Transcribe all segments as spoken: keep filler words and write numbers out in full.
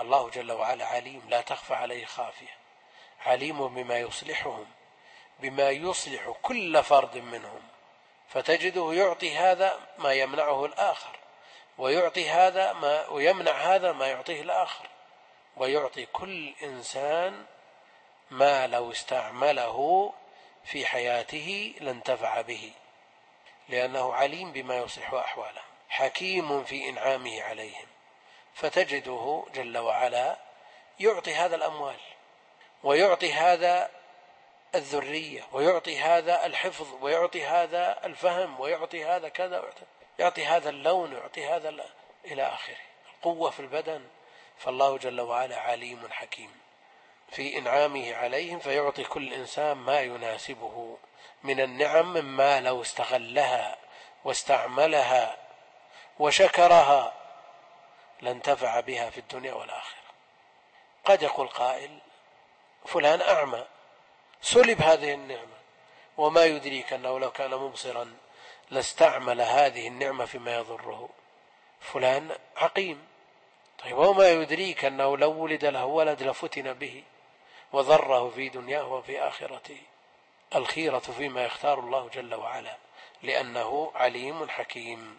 الله جل وعلا عليم لا تخفى عليه خافية، عليم بما يصلحهم، بما يصلح كل فرد منهم، فتجده يعطي هذا ما يمنعه الآخر، ويعطي هذا ما ويمنع هذا ما يعطيه الآخر، ويعطي كل إنسان ما لو استعمله في حياته لانتفع به، لأنه عليم بما يصلح أحواله، حكيم في إنعامه عليهم. فتجده جل وعلا يعطي هذا الأموال، ويعطي هذا الذرية، ويعطي هذا الحفظ، ويعطي هذا الفهم، ويعطي هذا كذا، يعطي هذا اللون، ويعطي هذا إلى آخره، القوة في البدن. فالله جل وعلا عليم حكيم في إنعامه عليهم، فيعطي كل إنسان ما يناسبه من النعم، مما لو استغلها واستعملها وشكرها لانتفع بها في الدنيا والآخرة. قد يقول قائل فلان أعمى سلب هذه النعمة، وما يدريك أنه لو كان مبصرا لاستعمل هذه النعمة فيما يضره. فلان عقيم، طيب وما يدريك أنه لو ولد له ولد لفتن به وضره في دنياه وفي آخرته. الخيرة فيما يختار الله جل وعلا، لأنه عليم حكيم.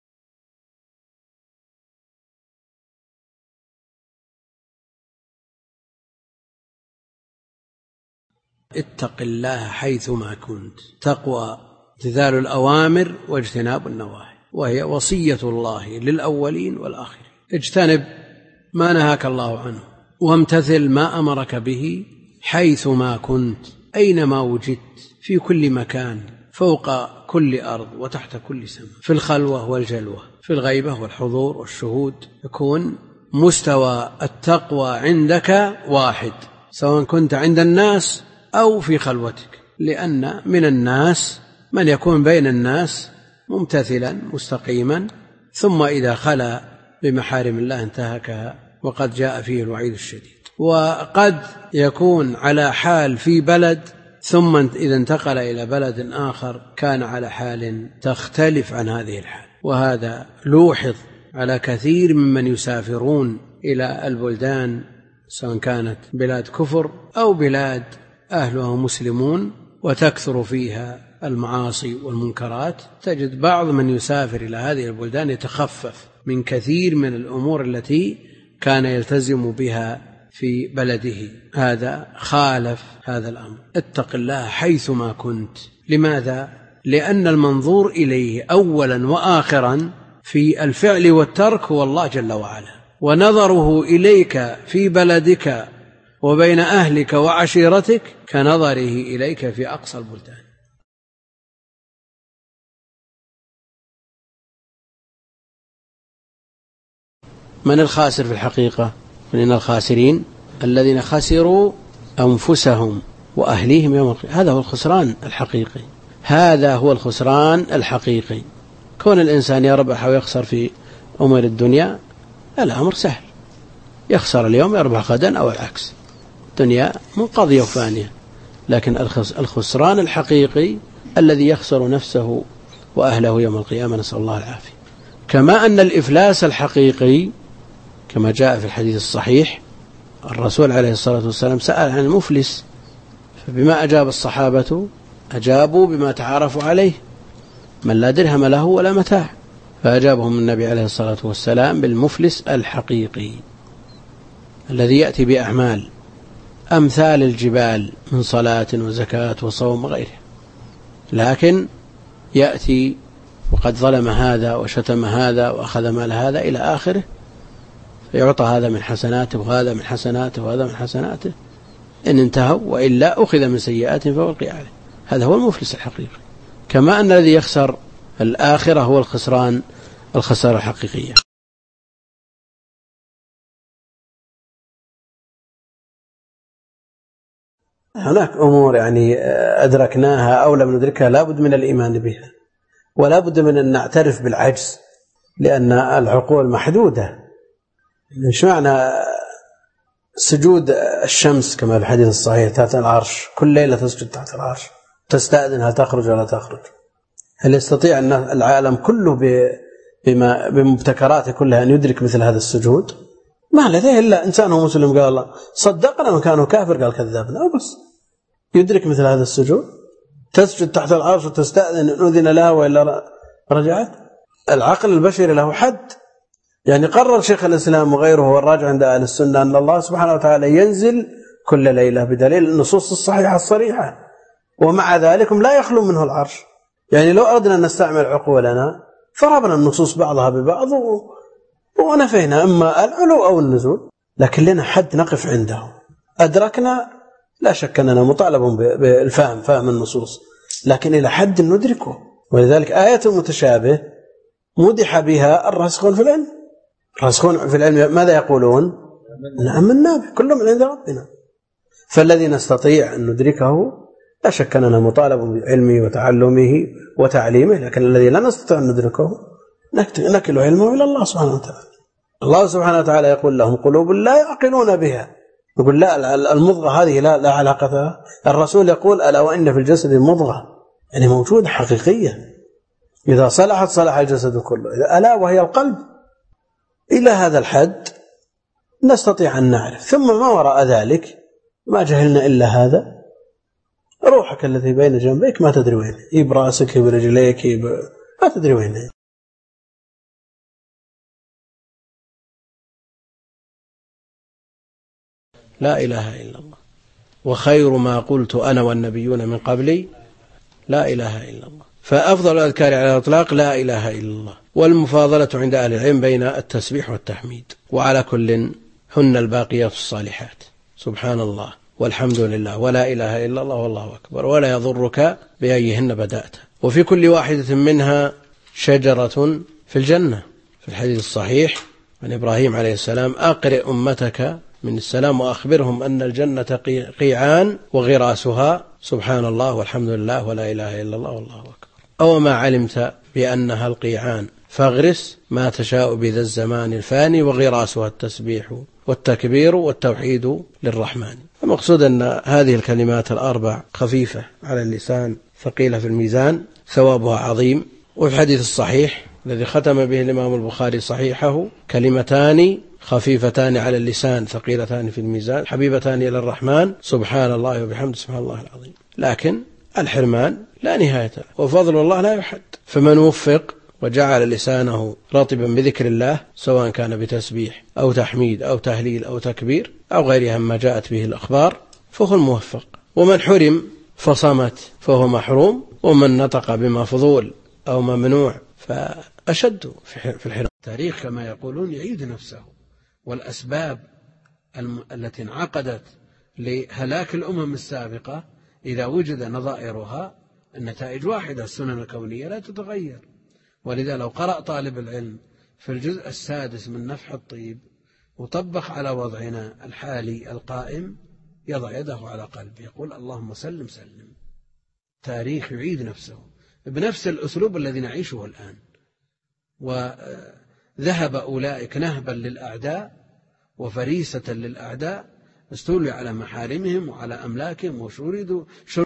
اتق الله حيثما كنت. تقوى امتثال الأوامر واجتناب النواهي، وهي وصية الله للأولين والآخرين. اجتنب ما نهاك الله عنه، وامتثل ما أمرك به حيثما كنت، أينما وجدت، في كل مكان، فوق كل أرض وتحت كل سماء، في الخلوة والجلوة، في الغيبة والحضور والشهود. يكون مستوى التقوى عندك واحد، سواء كنت عند الناس أو في خلوتك، لأن من الناس من يكون بين الناس ممتثلا مستقيما، ثم إذا خلا بمحارم الله انتهكها، وقد جاء فيه الوعيد الشديد. وقد يكون على حال في بلد، ثم إذا انتقل إلى بلد آخر كان على حال تختلف عن هذه الحال. وهذا لوحظ على كثير ممن يسافرون إلى البلدان، سواء كانت بلاد كفر أو بلاد أهلها مسلمون وتكثر فيها المعاصي والمنكرات. تجد بعض من يسافر إلى هذه البلدان يتخفف من كثير من الأمور التي كان يلتزم بها في بلده. هذا خالف هذا الأمر. اتق الله حيثما كنت. لماذا؟ لأن المنظور إليه أولا وآخرا في الفعل والترك هو الله جل وعلا، ونظره إليك في بلدك وبين أهلك وعشيرتك كنظره إليك في أقصى البلدان. من الخاسر في الحقيقة؟ من الخاسرين الذين خسروا أنفسهم وأهليهم يوم القيامة. هذا هو الخسران الحقيقي، هذا هو الخسران الحقيقي. كون الإنسان يربح ويخسر في أمور الدنيا الأمر سهل، يخسر اليوم يربح غدا أو العكس، الدنيا منقضية وفانية. لكن الخسران الحقيقي الذي يخسر نفسه وأهله يوم القيامة، نسأل الله العافية. كما أن الإفلاس الحقيقي كما جاء في الحديث الصحيح، الرسول عليه الصلاة والسلام سأل عن المفلس، فبما أجاب الصحابة؟ أجابوا بما تعارفوا عليه، من لا درهم له ولا متاع. فأجابهم النبي عليه الصلاة والسلام بالمفلس الحقيقي الذي يأتي بأعمال أمثال الجبال من صلاة وزكاة وصوم وغيره، لكن يأتي وقد ظلم هذا وشتم هذا وأخذ مال هذا إلى آخره، فيعطى هذا من حسناته وهذا من حسناته وهذا من حسناته إن انتهوا، وإلا أخذ من سيئاتهم فوقي عليه. هذا هو المفلس الحقيقي. كما أن الذي يخسر الآخرة هو الخسران الخسارة الحقيقية. هناك أمور يعني أدركناها أو لم ندركها لا بد من الإيمان بها، ولا بد من أن نعترف بالعجز، لأن العقول محدودة. إيش معنى سجود الشمس كما في الحديث الصحيح تحت العرش، كل ليلة تسجد تحت العرش، تستأذن هل تخرج ولا تخرج؟ هل يستطيع أن العالم كله بما بمبتكراته كلها أن يدرك مثل هذا السجود؟ ما لديه إلا إنسانه مسلم قال الله صدقنا، وكانوا كافر قال كذبنا، وبس. يدرك مثل هذا السجود؟ تسجد تحت العرش وتستأذن إن أذن لها وإلا رجعت؟ العقل البشري له حد. يعني قرر شيخ الإسلام وغيره والراجع عند أهل السنة أن الله سبحانه وتعالى ينزل كل ليلة بدليل النصوص الصحيحة الصريحة، ومع ذلك لا يخلو منه العرش. يعني لو أردنا أن نستعمل عقولنا فربنا النصوص بعضها ببعض ونفينا إما العلو أو النزول، لكن لنا حد نقف عنده. أدركنا لا شك أننا مطالب بالفهم، فهم النصوص، لكن إلى حد ندركه. ولذلك آية متشابه مدح بها الراسخون في العلم. الراسخون في العلم ماذا يقولون؟ آمنا به كل من عند ربنا. فالذي نستطيع أن ندركه لا شك أننا مطالب بعلمه وتعلمه وتعليمه، لكن الذي لا نستطيع أن ندركه نكل علمه إلى الله سبحانه وتعالى. الله سبحانه وتعالى يقول لهم قلوب لا يعقلون بها. يقول لا، المضغة هذه لا, لا علاقة لها. الرسول يقول ألا وإن في الجسد مضغة، يعني موجودة حقيقية، إذا صلحت صلح الجسد كله، ألا وهي القلب. إلى هذا الحد نستطيع أن نعرف، ثم ما وراء ذلك ما جهلنا إلا هذا. روحك الذي بين جنبيك ما تدري وين، يب راسك يب رجليك يب... ما تدري وين. لا إله إلا الله. وخير ما قلت أنا والنبيون من قبلي لا إله إلا الله. فأفضل الأذكار على الإطلاق لا إله إلا الله، والمفاضلة عند أهل العلم بين التسبيح والتحميد. وعلى كل هن الباقيات الصالحات، سبحان الله والحمد لله ولا إله إلا الله والله أكبر، ولا يضرك بأيهن بدأت. وفي كل واحدة منها شجرة في الجنة. في الحديث الصحيح عن إبراهيم عليه السلام أقرئ أمتك من السلام وأخبرهم أن الجنة قيعان وغراسها سبحان الله والحمد لله ولا إله إلا الله والله أكبر. أو ما علمت بأنها القيعان فاغرس ما تشاء بذا الزمان الفاني وغراسها التسبيح والتكبير والتوحيد للرحمن. المقصود أن هذه الكلمات الأربع خفيفة على اللسان ثقيلة في الميزان، ثوابها عظيم. وفي الحديث الصحيح الذي ختم به الإمام البخاري صحيحه كلمتان خفيفتان على اللسان ثقيلتان في الميزان حبيبتان إلى الرحمن سبحان الله وبحمده سبحان الله العظيم. لكن الحرمان لا نهاية له وفضل الله لا يحد. فمن وفق وجعل لسانه رطبا بذكر الله سواء كان بتسبيح أو تحميد أو تهليل أو تكبير أو غيرها ما جاءت به الأخبار فهو الموفق. ومن حرم فصمت فهو محروم، ومن نطق بما فضول أو ممنوع فأشد في الحرمان. التاريخ كما يقولون يعيد نفسه، والأسباب التي انعقدت لهلاك الأمم السابقة إذا وجد نظائرها النتائج واحدة، السنن الكونية لا تتغير. ولذا لو قرأ طالب العلم في الجزء السادس من نفح الطيب وطبق على وضعنا الحالي القائم يضع يده على قلبه يقول اللهم سلم سلم. تاريخ يعيد نفسه بنفس الأسلوب الذي نعيشه الآن. وذهب أولئك نهبا للأعداء وفريسة للأعداء، استولوا على محارمهم وعلى أملاكهم وشردوا شر...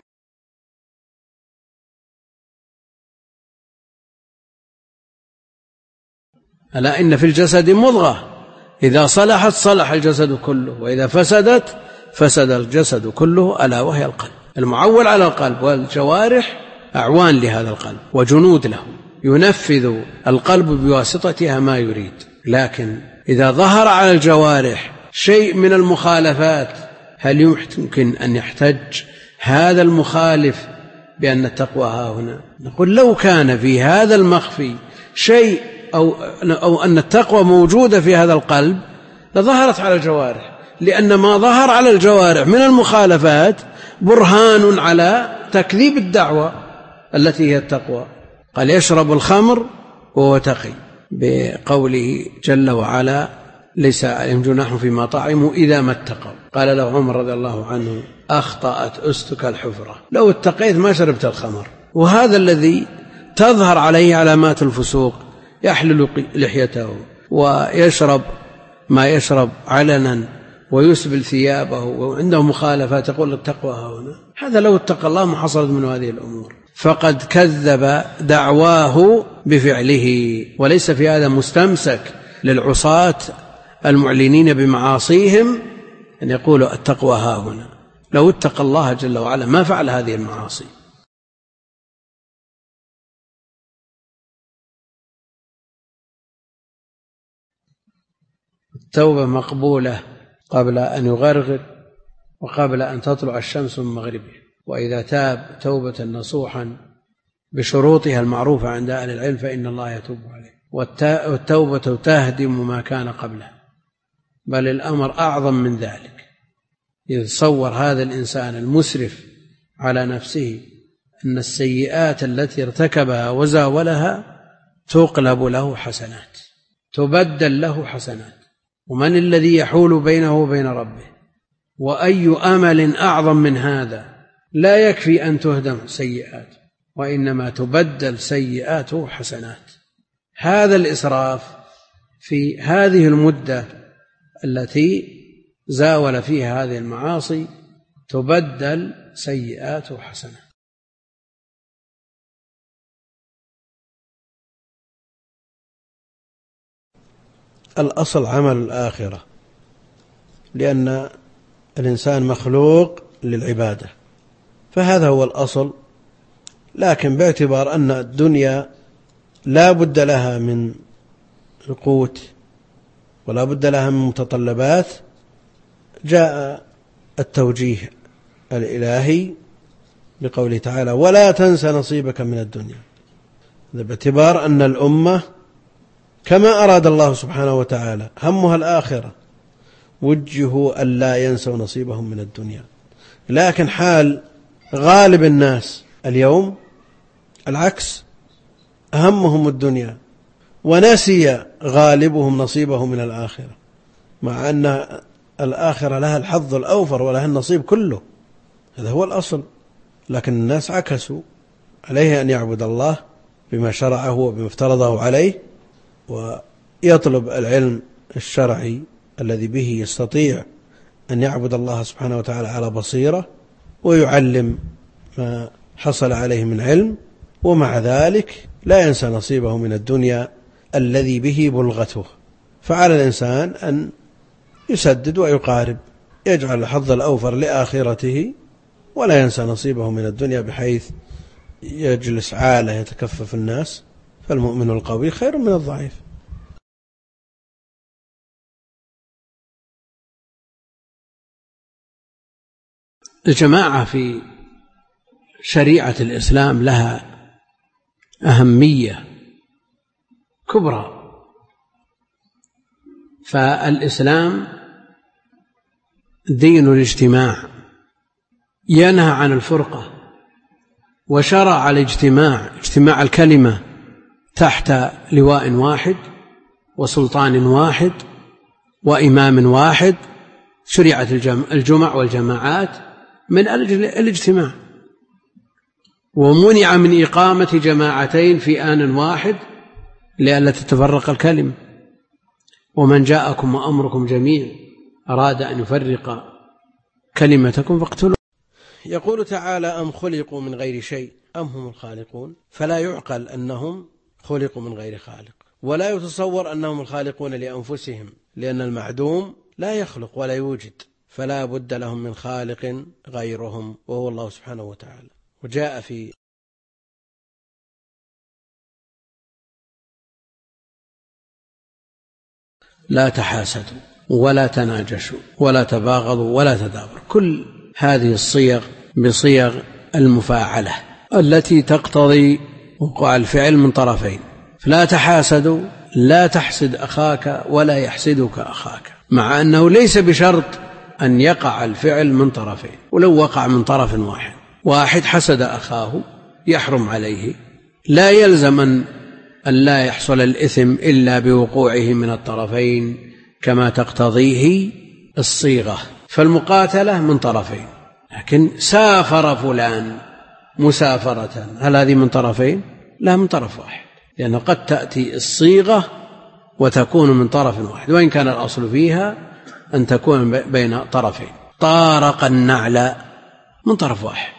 ألا إن في الجسد مضغة إذا صلحت صلح الجسد كله وإذا فسدت فسد الجسد كله، ألا وهي القلب. المعول على القلب، والجوارح أعوان لهذا القلب وجنود له، ينفذ القلب بواسطتها ما يريد. لكن إذا ظهر على الجوارح شيء من المخالفات هل يمكن أن يحتج هذا المخالف بأن التقوى ها هنا؟ نقول لو كان في هذا المخفي شيء أو, أو أن التقوى موجودة في هذا القلب لظهرت على الجوارح، لأن ما ظهر على الجوارح من المخالفات برهان على تكذيب الدعوة التي هي التقوى. قال يشرب الخمر وهو تقي، بقوله جل وعلا ليس عليهم جناح فيما طعموا إذا ما اتقوا. قال له عمر رضي الله عنه أخطأت أستك الحفرة، لو اتقيت ما شربت الخمر. وهذا الذي تظهر عليه علامات الفسوق، يحلل لحيته ويشرب ما يشرب علنا ويسبل ثيابه وعنده مخالفات، يقول التقوى هنا. هذا لو اتقى الله ما حصلت من هذه الأمور. فقد كذب دعواه بفعله، وليس في هذا مستمسك للعصاة المعلنين بمعاصيهم أن يقولوا التقوى ها هنا. لو اتقى الله جل وعلا ما فعل هذه المعاصي. التوبة مقبولة قبل أن يغرغر وقبل أن تطلع الشمس من مغربه، وإذا تاب توبة نصوحا بشروطها المعروفة عند أهل العلم فإن الله يتوب عليه. والتوبة تهدم ما كان قبله، بل الأمر أعظم من ذلك. يتصور هذا الإنسان المسرف على نفسه أن السيئات التي ارتكبها وزاولها تقلب له حسنات، تبدل له حسنات، ومن الذي يحول بينه وبين ربه؟ وأي أمل أعظم من هذا؟ لا يكفي أن تهدم سيئات، وإنما تبدل سيئاته حسنات. هذا الإسراف في هذه المدة التي زاول فيها هذه المعاصي تبدل سيئاته حسنات. الأصل عمل الآخرة، لأن الإنسان مخلوق للعبادة، فهذا هو الأصل. لكن باعتبار أن الدنيا لا بد لها من القوت ولا بد لها من متطلبات، جاء التوجيه الإلهي بقوله تعالى ولا تنسى نصيبك من الدنيا، باعتبار أن الأمة كما أراد الله سبحانه وتعالى همها الآخرة وجهوا أن لا ينسوا نصيبهم من الدنيا. لكن حال غالب الناس اليوم العكس، همهم الدنيا ونسي غالبهم نصيبه من الآخرة، مع أن الآخرة لها الحظ الأوفر ولها النصيب كله، هذا هو الأصل. لكن الناس عكسوا، عليه أن يعبد الله بما شرعه وبما افترضه عليه، ويطلب العلم الشرعي الذي به يستطيع أن يعبد الله سبحانه وتعالى على بصيرة، ويعلم ما حصل عليه من علم، ومع ذلك لا ينسى نصيبه من الدنيا الذي به بلغته. فعلى الإنسان أن يسدد ويقارب، يجعل الحظ الأوفر لآخرته ولا ينسى نصيبه من الدنيا، بحيث يجلس عالة يتكفف الناس. فالمؤمن القوي خير من الضعيف. الجماعة في شريعة الإسلام لها أهمية كبرى، فالإسلام دين الاجتماع، ينهى عن الفرقة، وشرع الاجتماع، اجتماع الكلمة تحت لواء واحد وسلطان واحد وإمام واحد. شرعت الجمع والجماعات من أجل الاجتماع، ومنع من إقامة جماعتين في آن واحد لئلا تتفرق الكلمة. ومن جاءكم وأمركم جميع أراد أن يفرق كلمتكم فاقتلوا. يقول تعالى أم خلقوا من غير شيء أم هم الخالقون، فلا يعقل أنهم خلقوا من غير خالق، ولا يتصور أنهم الخالقون لأنفسهم، لأن المعدوم لا يخلق ولا يوجد، فلا بد لهم من خالق غيرهم وهو الله سبحانه وتعالى. وجاء في لا تحاسدوا ولا تناجشوا ولا تباغضوا ولا تدابروا، كل هذه الصيغ بصيغ المفاعلة التي تقتضي وقوع الفعل من طرفين. فلا تحاسدوا، لا تحسد أخاك ولا يحسدك أخاك، مع أنه ليس بشرط أن يقع الفعل من طرفين، ولو وقع من طرف واحد، واحد حسد أخاه يحرم عليه، لا يلزم أن لا يحصل الإثم إلا بوقوعه من الطرفين كما تقتضيه الصيغة. فالمقاتلة من طرفين، لكن سافر فلان مسافرة، هل هذه من طرفين؟ لا، من طرف واحد، لأنه قد تأتي الصيغة وتكون من طرف واحد، وإن كان الأصل فيها أن تكون بين طرفين. طارق النعل من طرف واحد.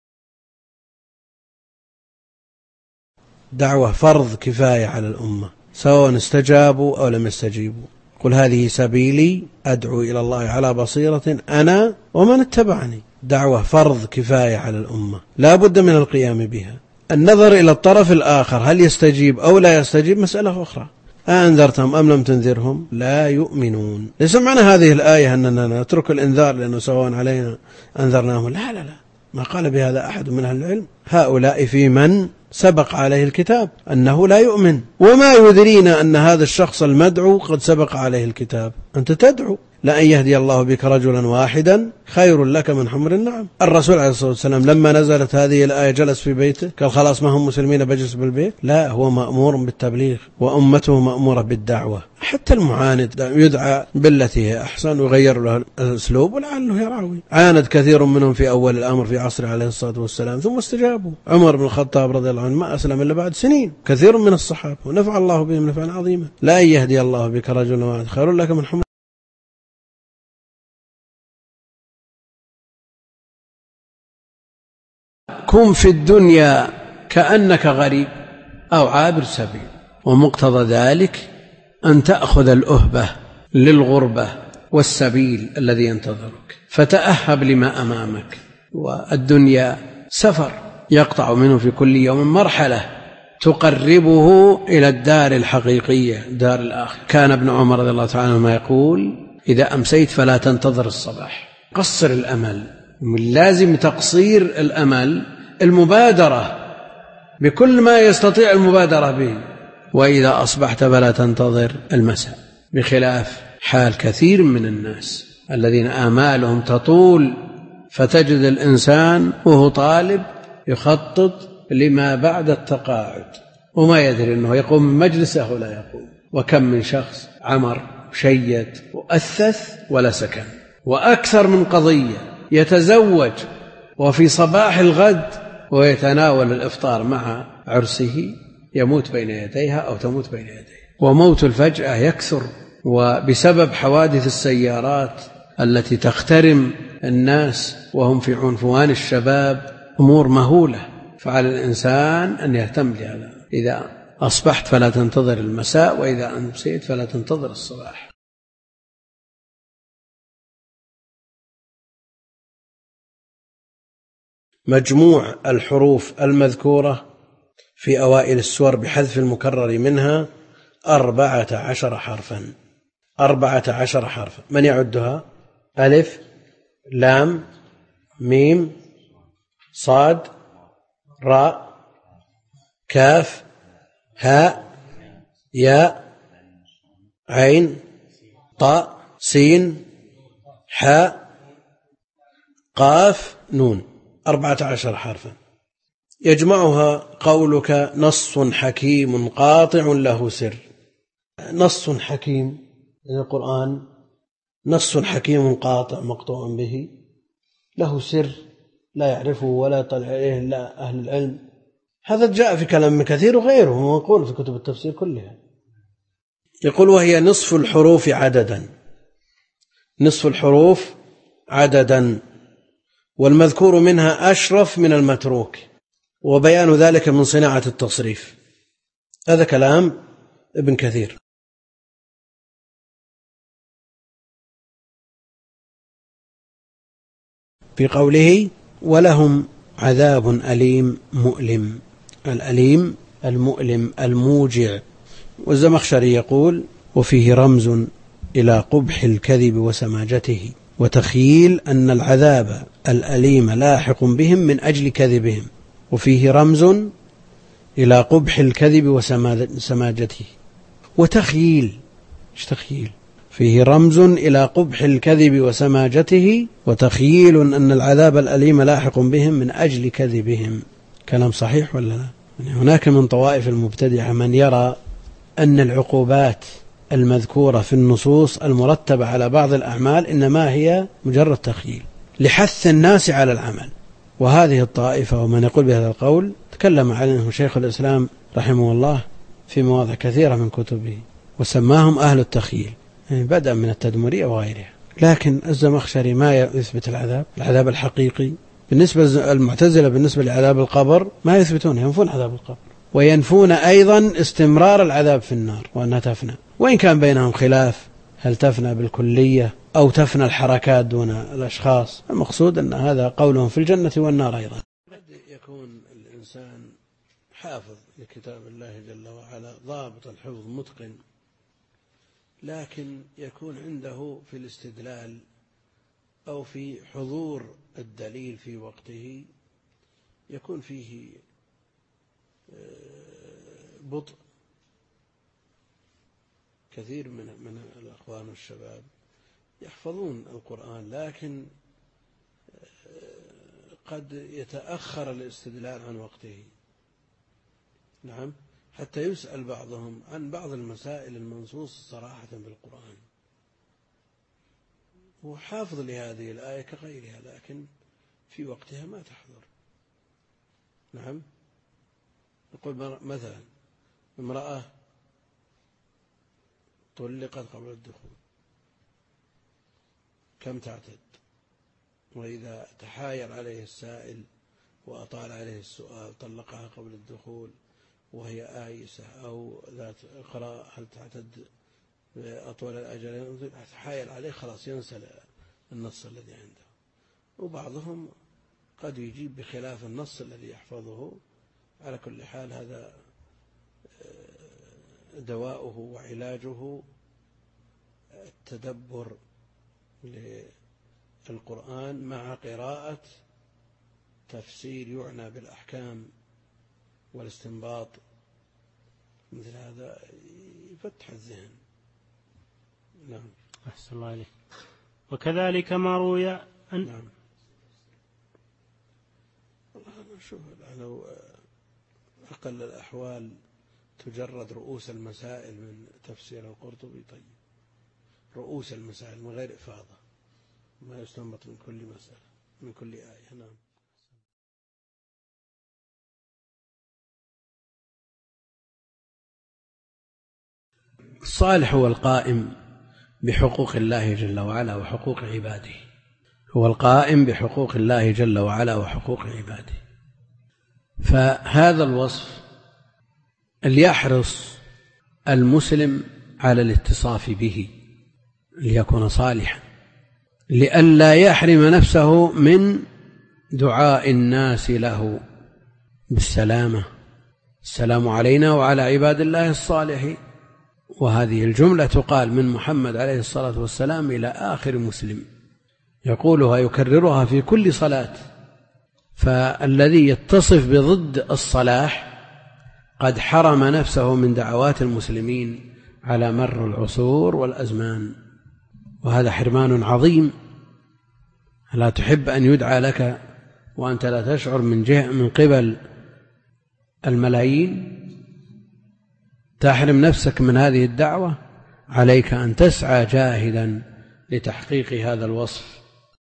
دعوة فرض كفاية على الأمة، سواء استجابوا أو لم يستجيبوا. قل هذه سبيلي أدعو إلى الله على بصيرة أنا ومن اتبعني. دعوة فرض كفاية على الأمة لا بد من القيام بها. النظر إلى الطرف الآخر هل يستجيب أو لا يستجيب مسألة أخرى. أنذرتهم أم لم تنذرهم لا يؤمنون. ليس معنى هذه الآية أننا نترك الإنذار لأنه سواء علينا أنذرناهم، لا لا لا، ما قال بهذا أحد من أهل العلم. هؤلاء في من سبق عليه الكتاب أنه لا يؤمن، وما يدرينا أن هذا الشخص المدعو قد سبق عليه الكتاب. أنت تدعو لأن يهدي الله بك رجلا واحدا خير لك من حمر النعم. الرسول عليه الصلاة والسلام لما نزلت هذه الآية جلس في بيته قال خلاص ما هم مسلمين بجلس بالبيت؟ لا، هو مأمور بالتبليغ وأمته مأمورة بالدعوة. حتى المعاند يدعى بالتي هي أحسن ويغير له الأسلوب ولعله يراوي. عاند كثير منهم في أول الأمر في عصر عليه الصلاة والسلام ثم استجابوا. عمر بن الخطاب رضي الله عنه ما أسلم إلا بعد سنين، كثير من الصحابة، ونفع الله بهم نفعا عظيما. لا يهدي الله بك رجلا واحدا خير لك من حمر. كن في الدنيا كأنك غريب أو عابر سبيل، ومقتضى ذلك أن تأخذ الأهبة للغربة والسبيل الذي ينتظرك، فتأهب لما أمامك. والدنيا سفر يقطع منه في كل يوم مرحلة تقربه إلى الدار الحقيقية، دار الآخرة. كان ابن عمر رضي الله تعالى عنه يقول إذا أمسيت فلا تنتظر الصباح، قصر الأمل. من لازم تقصير الأمل المبادرة بكل ما يستطيع المبادرة به، وإذا أصبحت فلا تنتظر المساء، بخلاف حال كثير من الناس الذين آمالهم تطول، فتجد الإنسان وهو طالب يخطط لما بعد التقاعد وما يدري أنه يقوم من مجلسه ولا يقوم. وكم من شخص عمر شيد وأثث ولا سكن. وأكثر من قضية يتزوج وفي صباح الغد ويتناول الإفطار مع عرسه يموت بين يديها أو تموت بين يديه. وموت الفجأة يكثر، وبسبب حوادث السيارات التي تخترم الناس وهم في عنفوان الشباب أمور مهولة. فعلى الإنسان أن يهتم بهذا. إذا أصبحت فلا تنتظر المساء، وإذا أمسيت فلا تنتظر الصباح. مجموع الحروف المذكورة في أوائل السور بحذف المكرر منها أربعة عشر حرفا. أربعة عشر حرفا. من يعدها؟ ألف، لام، ميم، صاد، راء، كاف، هاء، ياء، عين، طاء، سين، حاء، قاف، نون. أربعة عشر حرفا. يجمعها قولك نص حكيم قاطع له سر. نص حكيم، القرآن نص حكيم قاطع مقطوع به له سر لا يعرفه ولا يطلع عليه إلا أهل العلم. هذا جاء في كلام كثير وغيره ومنقول في كتب التفسير كلها. يقول وهي نصف الحروف عددا. نصف الحروف عددا، والمذكور منها أشرف من المتروك، وبيان ذلك من صناعة التصريف. هذا كلام ابن كثير. في قوله ولهم عذاب أليم مؤلم. الأليم المؤلم الموجع. والزمخشري يقول وفيه رمز إلى قبح الكذب وسماجته، وتخييل أن العذاب الأليم لاحق بهم من أجل كذبهم. وفيه رمز إلى قبح الكذب وسماجته. وتخييل، ايش تخييل؟ فيه رمز إلى قبح الكذب وسماجته، وتخييل أن العذاب الأليم لاحق بهم من أجل كذبهم. كلام صحيح ولا لا؟ هناك من طوائف المبتدعة من يرى أن العقوبات المذكورة في النصوص المرتبة على بعض الأعمال إنما هي مجرد تخييل لحث الناس على العمل. وهذه الطائفة ومن يقول بهذا القول تكلم عنه شيخ الإسلام رحمه الله في مواضع كثيرة من كتبه، وسماهم أهل التخييل، يعني بدءا من التدمرية وغيرها. لكن الزمخشري ما يثبت العذاب العذاب الحقيقي. بالنسبة للمعتزلة بالنسبة لعذاب القبر ما يثبتون، ينفون عذاب القبر. وينفون أيضا استمرار العذاب في النار وأنها تفنى، وإن كان بينهم خلاف هل تفنى بالكلية أو تفنى الحركات دون الأشخاص. المقصود أن هذا قولهم في الجنة والنار أيضا. قد يكون الإنسان حافظ لكتاب الله جل وعلا ضابط الحفظ متقن، لكن يكون عنده في الاستدلال أو في حضور الدليل في وقته يكون فيه بطء. كثير من من الأخوان والشباب يحفظون القرآن، لكن قد يتأخر الاستدلال عن وقته. نعم، حتى يسأل بعضهم عن بعض المسائل المنصوص صراحة بالقرآن، هو حافظ لهذه الآية كغيرها لكن في وقتها ما تحضر. نعم، نقول مثلا امرأة طلقت قبل الدخول كم تعتد؟ وإذا تحايل عليه السائل وأطال عليه السؤال طلقها قبل الدخول وهي آيسة أو ذات إقراء هل تعتد أطول الأجل؟ تحايل عليه خلاص ينسى النص الذي عنده. وبعضهم قد يجيب بخلاف النص الذي يحفظه. على كل حال هذا دواؤه وعلاجه التدبر للقرآن مع قراءة تفسير يعنى بالأحكام والاستنباط. مثل هذا يفتح الذهن. نعم. أحسن الله عليك. وكذلك ما روي أن نعم. والله شوف لو أقل الأحوال تجرد رؤوس المسائل من تفسير القرطبي طيب، رؤوس المسائل من غير إفاضة، ما يستنبط من كل مسألة من كل آية. نعم. الصالح هو القائم بحقوق الله جل وعلا وحقوق عباده، هو القائم بحقوق الله جل وعلا وحقوق عباده. فهذا الوصف ليحرص المسلم على الاتصاف به ليكون صالحا، لئلا يحرم نفسه من دعاء الناس له بالسلامة، السلام علينا وعلى عباد الله الصالحين. وهذه الجملة تقال من محمد عليه الصلاة والسلام إلى آخر مسلم، يقولها يكررها في كل صلاة. فالذي يتصف بضد الصلاح قد حرم نفسه من دعوات المسلمين على مر العصور والأزمان، وهذا حرمان عظيم. لا تحب أن يدعى لك وأنت لا تشعر من جهة من قبل الملايين، تحرم نفسك من هذه الدعوة. عليك أن تسعى جاهدا لتحقيق هذا الوصف.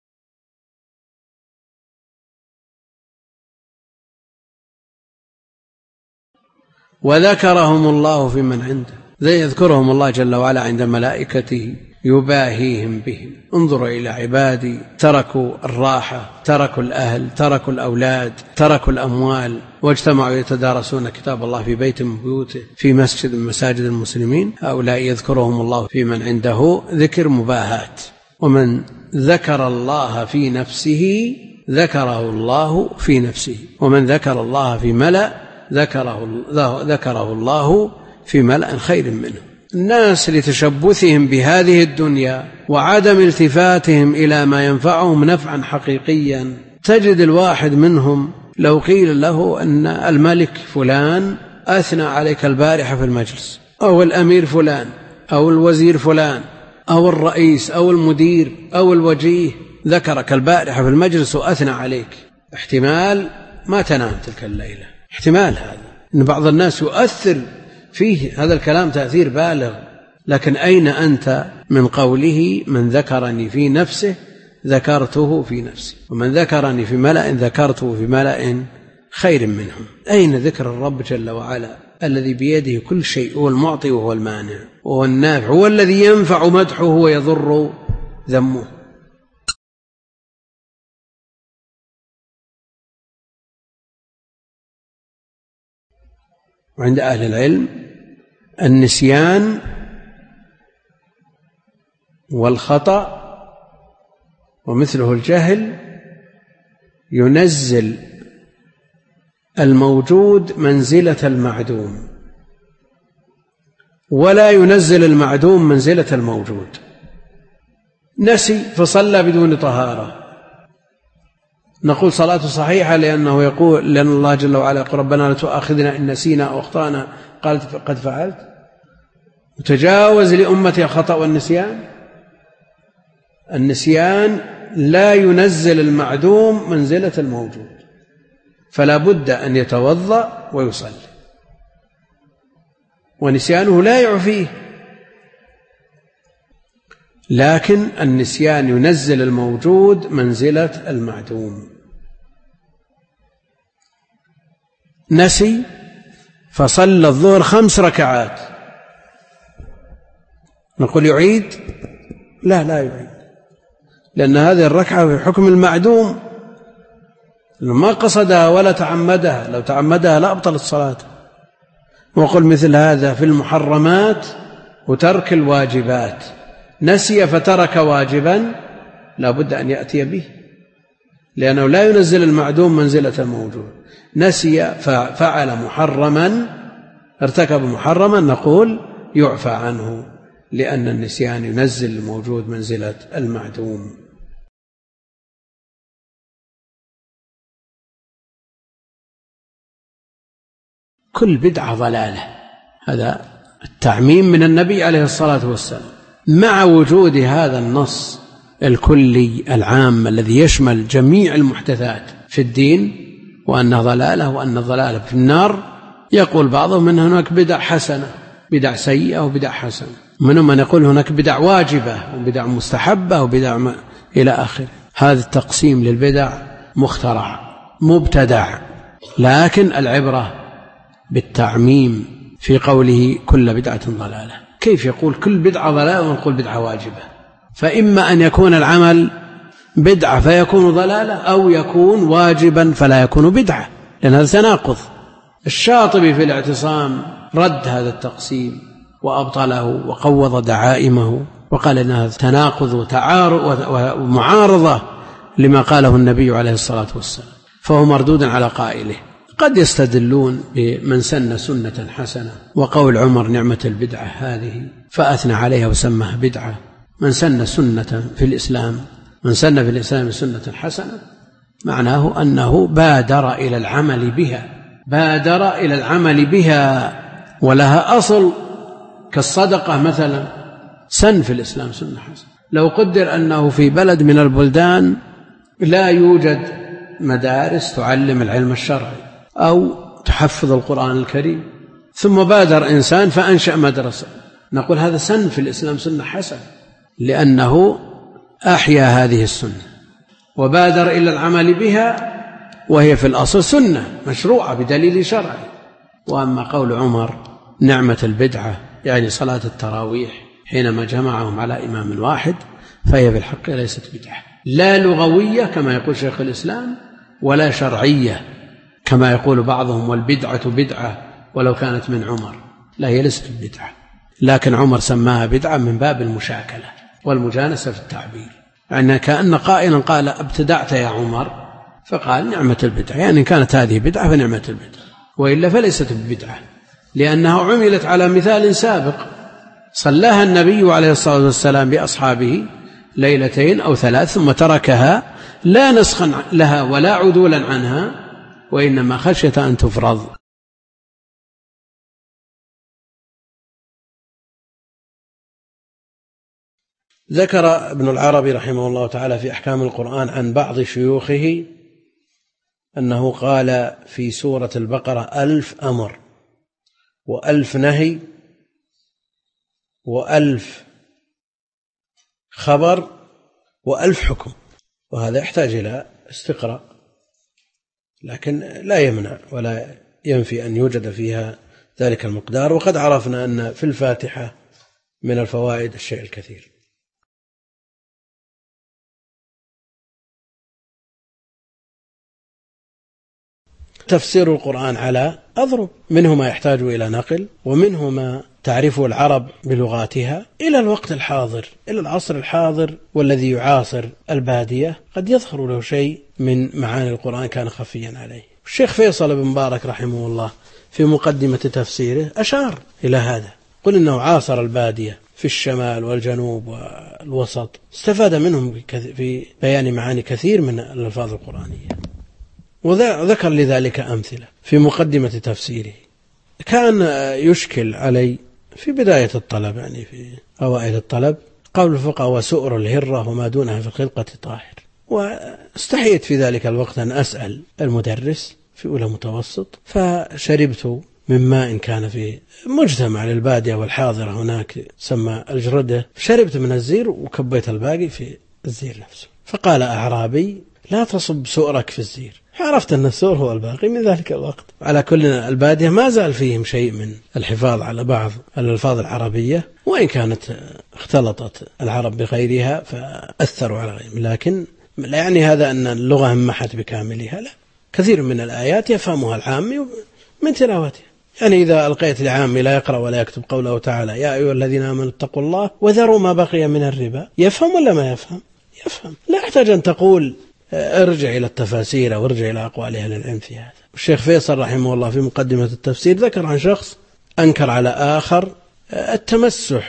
وذكرهم الله في من عنده، زي يذكرهم الله جل وعلا عند ملائكته يباهيهم بهم. انظروا إلى عبادي تركوا الراحة، تركوا الأهل، تركوا الأولاد، تركوا الأموال، واجتمعوا يتدارسون كتاب الله في بيت من بيوته في مسجد من مساجد المسلمين. هؤلاء يذكرهم الله في من عنده ذكر مباهات. ومن ذكر الله في نفسه ذكره الله في نفسه، ومن ذكر الله في ملأ ذكره, ذكره الله في ملأ خير منه. الناس لتشبثهم بهذه الدنيا وعدم التفاتهم إلى ما ينفعهم نفعا حقيقيا، تجد الواحد منهم لو قيل له أن الملك فلان أثنى عليك البارحة في المجلس، أو الأمير فلان، أو الوزير فلان، أو الرئيس، أو المدير، أو الوجيه ذكرك البارحة في المجلس وأثنى عليك، احتمال ما تنام تلك الليلة. احتمال هذا أن بعض الناس يؤثر فيه هذا الكلام تأثير بالغ. لكن أين أنت من قوله من ذكرني في نفسه ذكرته في نفسي، ومن ذكرني في ملأ ذكرته في ملأ خير منهم؟ أين ذكر الرب جل وعلا الذي بيده كل شيء، هو المعطي وهو المانع وهو النافع، هو الذي ينفع مدحه ويضر ذمه. وعند أهل العلم النسيان والخطأ ومثله الجهل ينزل الموجود منزلة المعدوم، ولا ينزل المعدوم منزلة الموجود. نسي فصلى بدون طهارة، نقول صلاته صحيحة لأنه يقول، لأن الله جل وعلا يقول ربنا لا تؤاخذنا إن نسينا أو أخطأنا قالت قد فعلت. تجاوز لأمتي الخطأ والنسيان. النسيان لا ينزل المعدوم منزلة الموجود، فلا بد أن يتوضأ ويصلي، ونسيانه لا يعفيه، لكن النسيان ينزل الموجود منزلة المعدوم. نسي فصلى الظهر خمس ركعات، نقول يعيد؟ لا لا يعيد، لأن هذه الركعة في حكم المعدوم، ما قصدها ولا تعمدها، لو تعمدها لا أبطل الصلاة. وقل مثل هذا في المحرمات وترك الواجبات، نسي فترك واجبا لا بد أن يأتي به، لأنه لا ينزل المعدوم منزلة الموجود. نسي ففعل محرما، ارتكب محرما، نقول يعفى عنه، لأن النسيان ينزل الموجود منزلة المعدوم. كل بدعة ضلالة، هذا التعميم من النبي عليه الصلاة والسلام، مع وجود هذا النص الكلي العام الذي يشمل جميع المحدثات في الدين، وأنها ضلالة وأن الضلالة في النار. يقول بعضهم أن هناك بدع حسنة، بدع سيئة وبدع حسنة، منهم من يقول هناك بدع واجبة وبدع مستحبة وبدع ما إلى آخره. هذا التقسيم للبدع مخترع مبتدع، لكن العبرة بالتعميم في قوله كل بدعة ضلالة. كيف يقول كل بدعة ضلالة ونقول بدعة واجبة؟ فإما أن يكون العمل بدعة فيكون ضلالة، أو يكون واجبا فلا يكون بدعة، لأن هذا تناقض. الشاطبي في الاعتصام رد هذا التقسيم وأبطله وقوض دعائمه، وقال إن هذا تناقض وتعارض ومعارضة لما قاله النبي عليه الصلاة والسلام، فهو مردود على قائله. قد يستدلون بمن سن سنة حسنة، وقول عمر نعمة البدعة هذه، فأثنى عليها وسمها بدعة. من سن سنة في الإسلام من سن في الإسلام سنة حسنة معناه أنه بادر إلى العمل بها، بادر إلى العمل بها ولها أصل، كالصدقة مثلا، سن في الإسلام سنة حسنة. لو قدر أنه في بلد من البلدان لا يوجد مدارس تعلم العلم الشرعي أو تحفظ القرآن الكريم، ثم بادر إنسان فأنشأ مدرسة، نقول هذا سن في الإسلام سنة حسنة، لأنه أحيا هذه السنة وبادر إلى العمل بها، وهي في الأصل سنة مشروعة بدليل شرعي. وأما قول عمر نعمة البدعة يعني صلاة التراويح حينما جمعهم على إمام واحد، فهي بالحق ليست بدعة، لا لغوية كما يقول شيخ الإسلام، ولا شرعية كما يقول بعضهم والبدعة بدعة ولو كانت من عمر، لا هي ليست بدعة، لكن عمر سماها بدعة من باب المشاكلة والمجانسة في التعبير، يعني كأن قائلا قال ابتدعت يا عمر، فقال نعمة البدعة، يعني كانت هذه بدعة فنعمة البدعة، وإلا فليست بدعة، لأنها عملت على مثال سابق صلاها النبي عليه الصلاة والسلام بأصحابه ليلتين أو ثلاث ثم تركها، لا نسخا لها ولا عدولا عنها، وإنما خشية أن تفرض. ذكر ابن العربي رحمه الله تعالى في أحكام القرآن عن بعض شيوخه أنه قال في سورة البقرة ألف أمر وألف نهي وألف خبر وألف حكم، وهذا يحتاج إلى استقراء، لكن لا يمنع ولا ينفي أن يوجد فيها ذلك المقدار. وقد عرفنا أن في الفاتحة من الفوائد الشيء الكثير. تفسير القرآن على أضرب. منه ما يحتاج إلى نقل، ومنه ما تعرفه العرب بلغاتها إلى الوقت الحاضر، إلى العصر الحاضر والذي يعاصر البادية قد يظهر له شيء من معاني القرآن كان خفيا عليه. الشيخ فيصل بن مبارك رحمه الله في مقدمة تفسيره أشار إلى هذا، قل إنه عاصر البادية في الشمال والجنوب والوسط، استفاد منهم في بيان معاني كثير من الألفاظ القرآنية، وذكر لذلك أمثلة في مقدمة تفسيره. كان يشكل علي في بداية الطلب، يعني في أوائل الطلب، قول الفقهاء وسؤر الهرة وما دونها في الخلقة طاهر، واستحيت في ذلك الوقت أن أسأل المدرس في أولى متوسط، فشربت من ماء كان في مجتمع للبادية والحاضرة هناك سمى الجردة، شربت من الزير وكبيت الباقي في الزير نفسه، فقال أعرابي لا تصب سؤرك في الزير، عرفت أن السؤر هو الباقي من ذلك الوقت. على كل البادية ما زال فيهم شيء من الحفاظ على بعض الألفاظ العربية، وإن كانت اختلطت العرب بغيرها فأثروا على غيرهم، لكن لا يعني هذا أن اللغة همحت بكاملها، لا، كثير من الآيات يفهمها العامي من تلاوتها. يعني إذا ألقيت العامي لا يقرأ ولا يكتب قوله تعالى يا أيها الذين آمنوا اتقوا الله وذروا ما بقي من الربا، يفهم ولا ما يفهم؟ يفهم. لا يحتاج أن تقول ارجع إلى التفاسير أو ارجع إلى أقوال أهل العلم في هذا. الشيخ فيصل رحمه الله في مقدمة التفسير ذكر عن شخص أنكر على آخر التمسح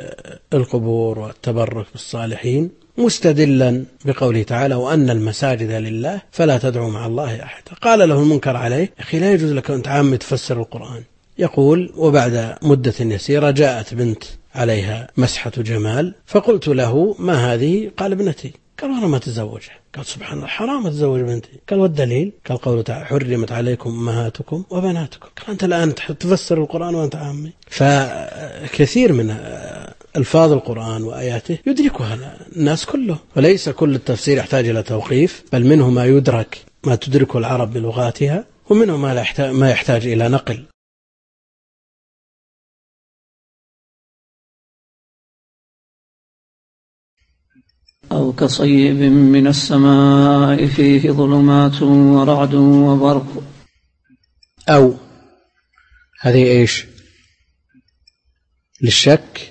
بالقبور والتبرك بالصالحين، مستدلا بقوله تعالى وأن المساجد لله فلا تدعوا مع الله أحدا. قال له المنكر عليه أخي لا يجوز لك أن تعمد تفسر القرآن. يقول وبعد مدة يسيرة جاءت بنت عليها مسحة جمال، فقلت له ما هذه؟ قال ابنتي. قال أنا ما تزوجها. قال سبحان الله حرام تزوج بنتي. قال والدليل؟ قال قوله تعالى حرمت عليكم أمهاتكم وبناتكم. قال أنت الآن تفسر القرآن وأنت عامي. فكثير من ألفاظ القرآن وآياته يدركها الناس كله، وليس كل التفسير يحتاج إلى توقيف، بل منه ما يدرك ما تدركه العرب بلغاتها، ومنه ما يحتاج, ما يحتاج إلى نقل. أو كصيب من السماء فيه ظلمات ورعد وبرق. أو هذه إيش؟ للشك،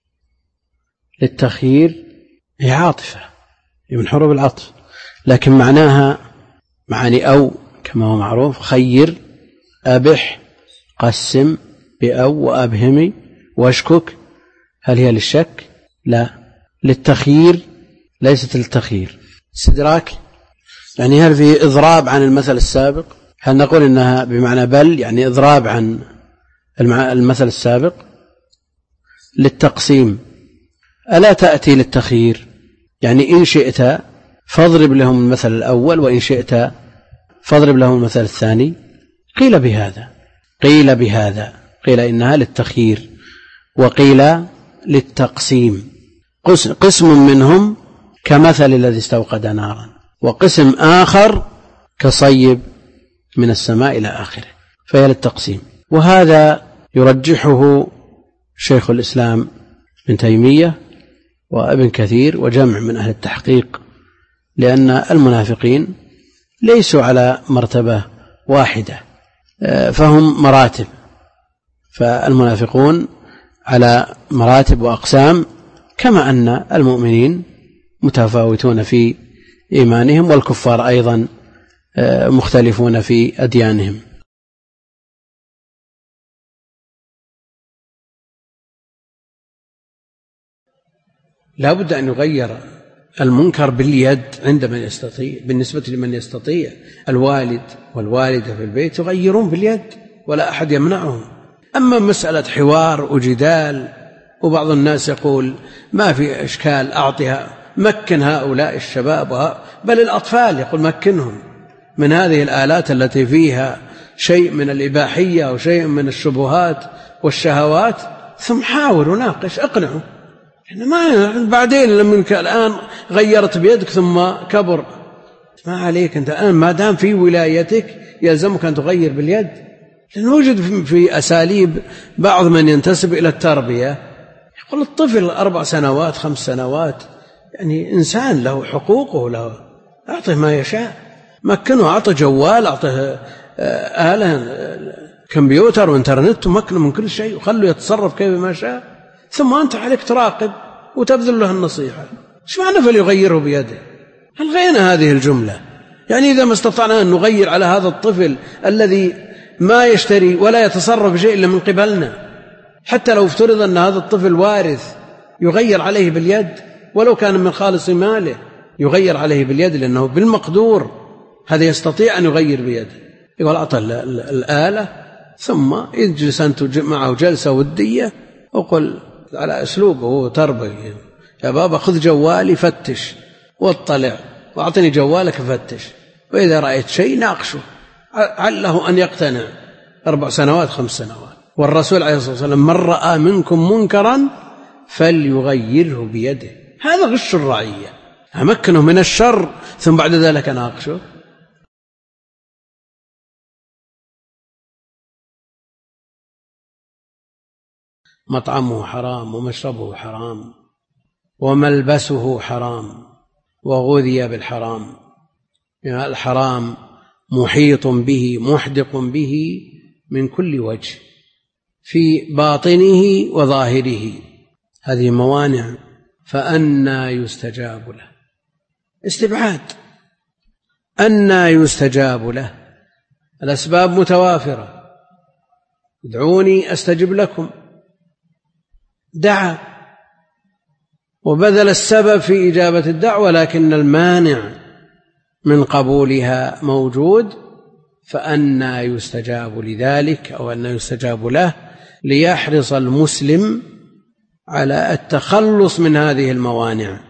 للتخيير، هي عاطفة من حروف العطف، لكن معناها معاني أو كما هو معروف خير، أبح، قسم، بأو وأبهمي واشكك. هل هي للشك؟ لا. للتخيير؟ ليست للتخيير. استدراك، يعني هل في إضراب عن المثل السابق؟ هل نقول إنها بمعنى بل يعني إضراب عن المثل السابق؟ للتقسيم، ألا تأتي للتخيير؟ يعني إن شئت فاضرب لهم المثل الأول وإن شئت فاضرب لهم المثل الثاني. قيل بهذا قيل بهذا قيل إنها للتخيير، وقيل للتقسيم. قسم منهم كمثل الذي استوقد نارا، وقسم آخر كصيب من السماء إلى آخره، فهي للتقسيم. وهذا يرجحه شيخ الإسلام ابن تيمية وابن كثير وجمع من أهل التحقيق، لأن المنافقين ليسوا على مرتبة واحدة، فهم مراتب، فالمنافقون على مراتب وأقسام، كما أن المؤمنين متفاوتون في إيمانهم، والكفار أيضا مختلفون في أديانهم. لا بد أن يغير المنكر باليد عند من يستطيع. بالنسبة لمن يستطيع الوالد والوالدة في البيت يغيرون باليد ولا أحد يمنعهم. أما مسألة حوار وجدال، وبعض الناس يقول ما في إشكال أعطيها، مكن هؤلاء الشباب بل الأطفال، يقول مكنهم من هذه الآلات التي فيها شيء من الإباحية وشيء من الشبهات والشهوات، ثم حاول وناقش اقنعه. ما بعدين لما الآن غيرت بيدك ثم كبر، ما عليك أنت الآن ما دام في ولايتك يلزمك أن تغير باليد. لأنه وجد في أساليب بعض من ينتسب إلى التربية يقول الطفل أربع سنوات خمس سنوات يعني إنسان له حقوقه، له أعطه ما يشاء، مكنه، أعطه جوال، أعطه آلة كمبيوتر وإنترنت ومكنه من كل شيء، وخلوا يتصرف كيف ما شاء، ثم أنت عليك تراقب وتبذل له النصيحة. إيش معنى فليغيره بيده؟ ألغينا هذه الجملة. يعني إذا ما استطعنا أن نغير على هذا الطفل الذي ما يشتري ولا يتصرف شيء إلا من قبلنا، حتى لو افترض أن هذا الطفل وارث، يغير عليه باليد ولو كان من خالص ماله، يغير عليه باليد لأنه بالمقدور هذا يستطيع أن يغير بيده. يقول أعطى الآلة ثم يجلس أنت معه جلسة ودية وقل على أسلوبه تربوي: يا بابا خذ جوالي فتش واطلع وأعطني جوالك فتش، وإذا رأيت شيء ناقشه عله أن يقتنع. أربع سنوات خمس سنوات. والرسول عليه الصلاة والسلام: من رأى منكم منكرا فليغيره بيده. هذا غش الرعية، أمكنه من الشر ثم بعد ذلك ناقشه. مطعمه حرام ومشربه حرام وملبسه حرام وغذي بالحرام، يعني الحرام محيط به محدق به من كل وجه في باطنه وظاهره. هذه موانع، فأنى يستجاب له. استبعاد، أنى يستجاب له. الأسباب متوافرة، ادعوني أستجب لكم، دعا وبذل السبب في إجابة الدعوة، لكن المانع من قبولها موجود. فأنى يستجاب لذلك أو أنى يستجاب له، ليحرص المسلم على التخلص من هذه الموانع.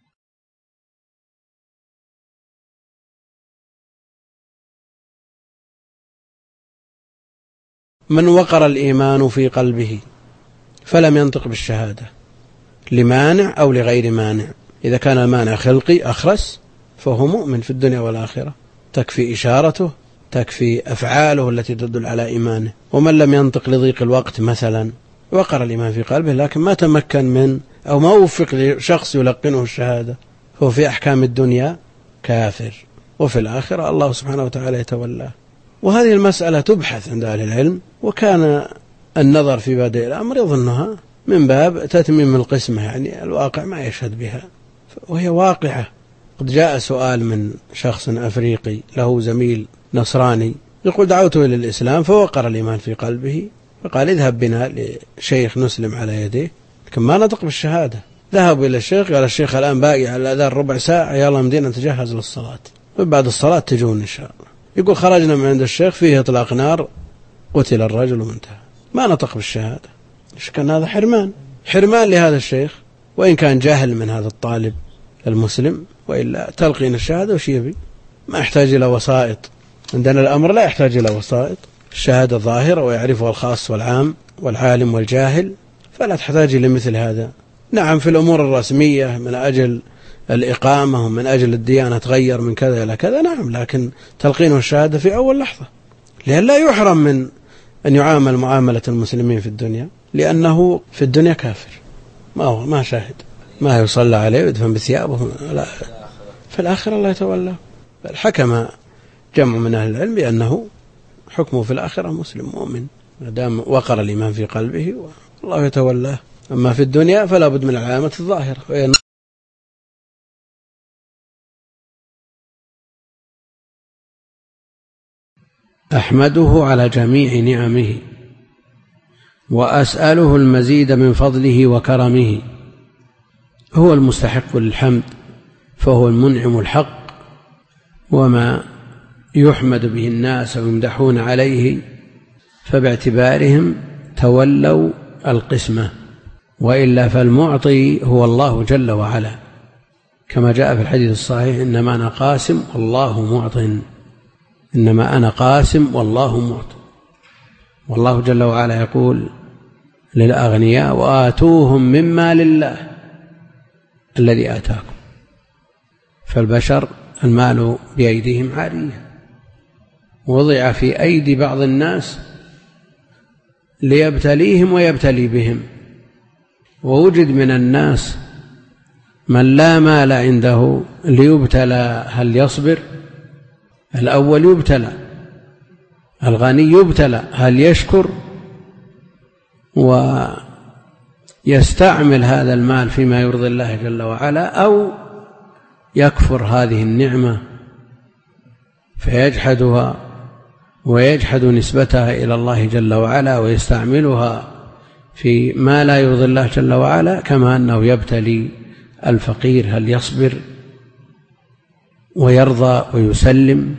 من وقر الإيمان في قلبه فلم ينطق بالشهادة لمانع أو لغير مانع، إذا كان المانع خلقي أخرس فهو مؤمن في الدنيا والآخرة، تكفي إشارته، تكفي أفعاله التي تدل على إيمانه. ومن لم ينطق لضيق الوقت مثلا وقر الإيمان في قلبه لكن ما تمكن من أو ما وفق لشخص يلقنه الشهادة، هو في أحكام الدنيا كافر، وفي الآخرة الله سبحانه وتعالى يتولاه. وهذه المسألة تبحث عند أهل العلم، وكان النظر في بادئ الأمر يظنها من باب تتميم القسمة، يعني الواقع ما يشهد بها، وهي واقعة. قد جاء سؤال من شخص أفريقي له زميل نصراني يقول: دعوته إلى الإسلام فوقر الإيمان في قلبه، فقال: اذهب بنا لشيخ نسلم على يديه، لكن ما نطق بالشهادة. ذهبوا إلى الشيخ، قال: الشيخ الآن باقي على الأذان ربع ساعة، يلا مدينة نتجهز للصلاة، وبعد الصلاة تجون إن شاء الله. يقول: خرجنا من عند الشيخ فيه إطلاق نار، قتل الرجل وانتهى، ما نطق بالشهادة. إيش كان هذا؟ حرمان، حرمان لهذا الشيخ، وإن كان جاهل من هذا الطالب المسلم، وإلا تلقين الشهادة وش يبي؟ ما يحتاج إلى وسائط. عندنا الأمر لا يحتاج إلى وسائط، الشهادة ظاهرة ويعرفها الخاص والعام والعالم والجاهل، فلا تحتاج إلى مثل هذا. نعم في الأمور الرسمية من أجل الإقامة ومن أجل الديانة تغير من كذا إلى كذا، نعم، لكن تلقينه الشهادة في أول لحظة، لأن لا يحرم من أن يعامل معاملة المسلمين في الدنيا، لأنه في الدنيا كافر، ما هو ما شاهد، ما يصلى عليه ويدفن بثيابه، لا، في الآخرة الله يتولى. بل حكم جمع من أهل العلم بأنه حكمه في الآخرة مسلم مؤمن ما دام وقر الإيمان في قلبه والله يتولاه. أما في الدنيا فلا بد من العلامة الظاهرة. أحمده على جميع نعمه وأسأله المزيد من فضله وكرمه، هو المستحق للحمد، فهو المنعم الحق، وما يحمد به الناس ويمدحون عليه فباعتبارهم تولوا القسمة، وإلا فالمعطي هو الله جل وعلا، كما جاء في الحديث الصحيح: إنما أنا قاسم والله معط، إنما أنا قاسم والله معط. والله جل وعلا يقول للأغنياء: وآتوهم مما لله الذي آتاكم. فالبشر المال بأيديهم عارية، وضع في أيدي بعض الناس ليبتليهم ويبتلي بهم، ووجد من الناس من لا مال عنده ليبتلى هل يصبر. الأول يبتلى، الغني يبتلى هل يشكر ويستعمل هذا المال فيما يرضي الله جل وعلا أو يكفر هذه النعمة فيجحدها ويجحد نسبتها إلى الله جل وعلا ويستعملها في ما لا يرضي الله جل وعلا، كما أنه يبتلي الفقير هل يصبر ويرضى ويسلم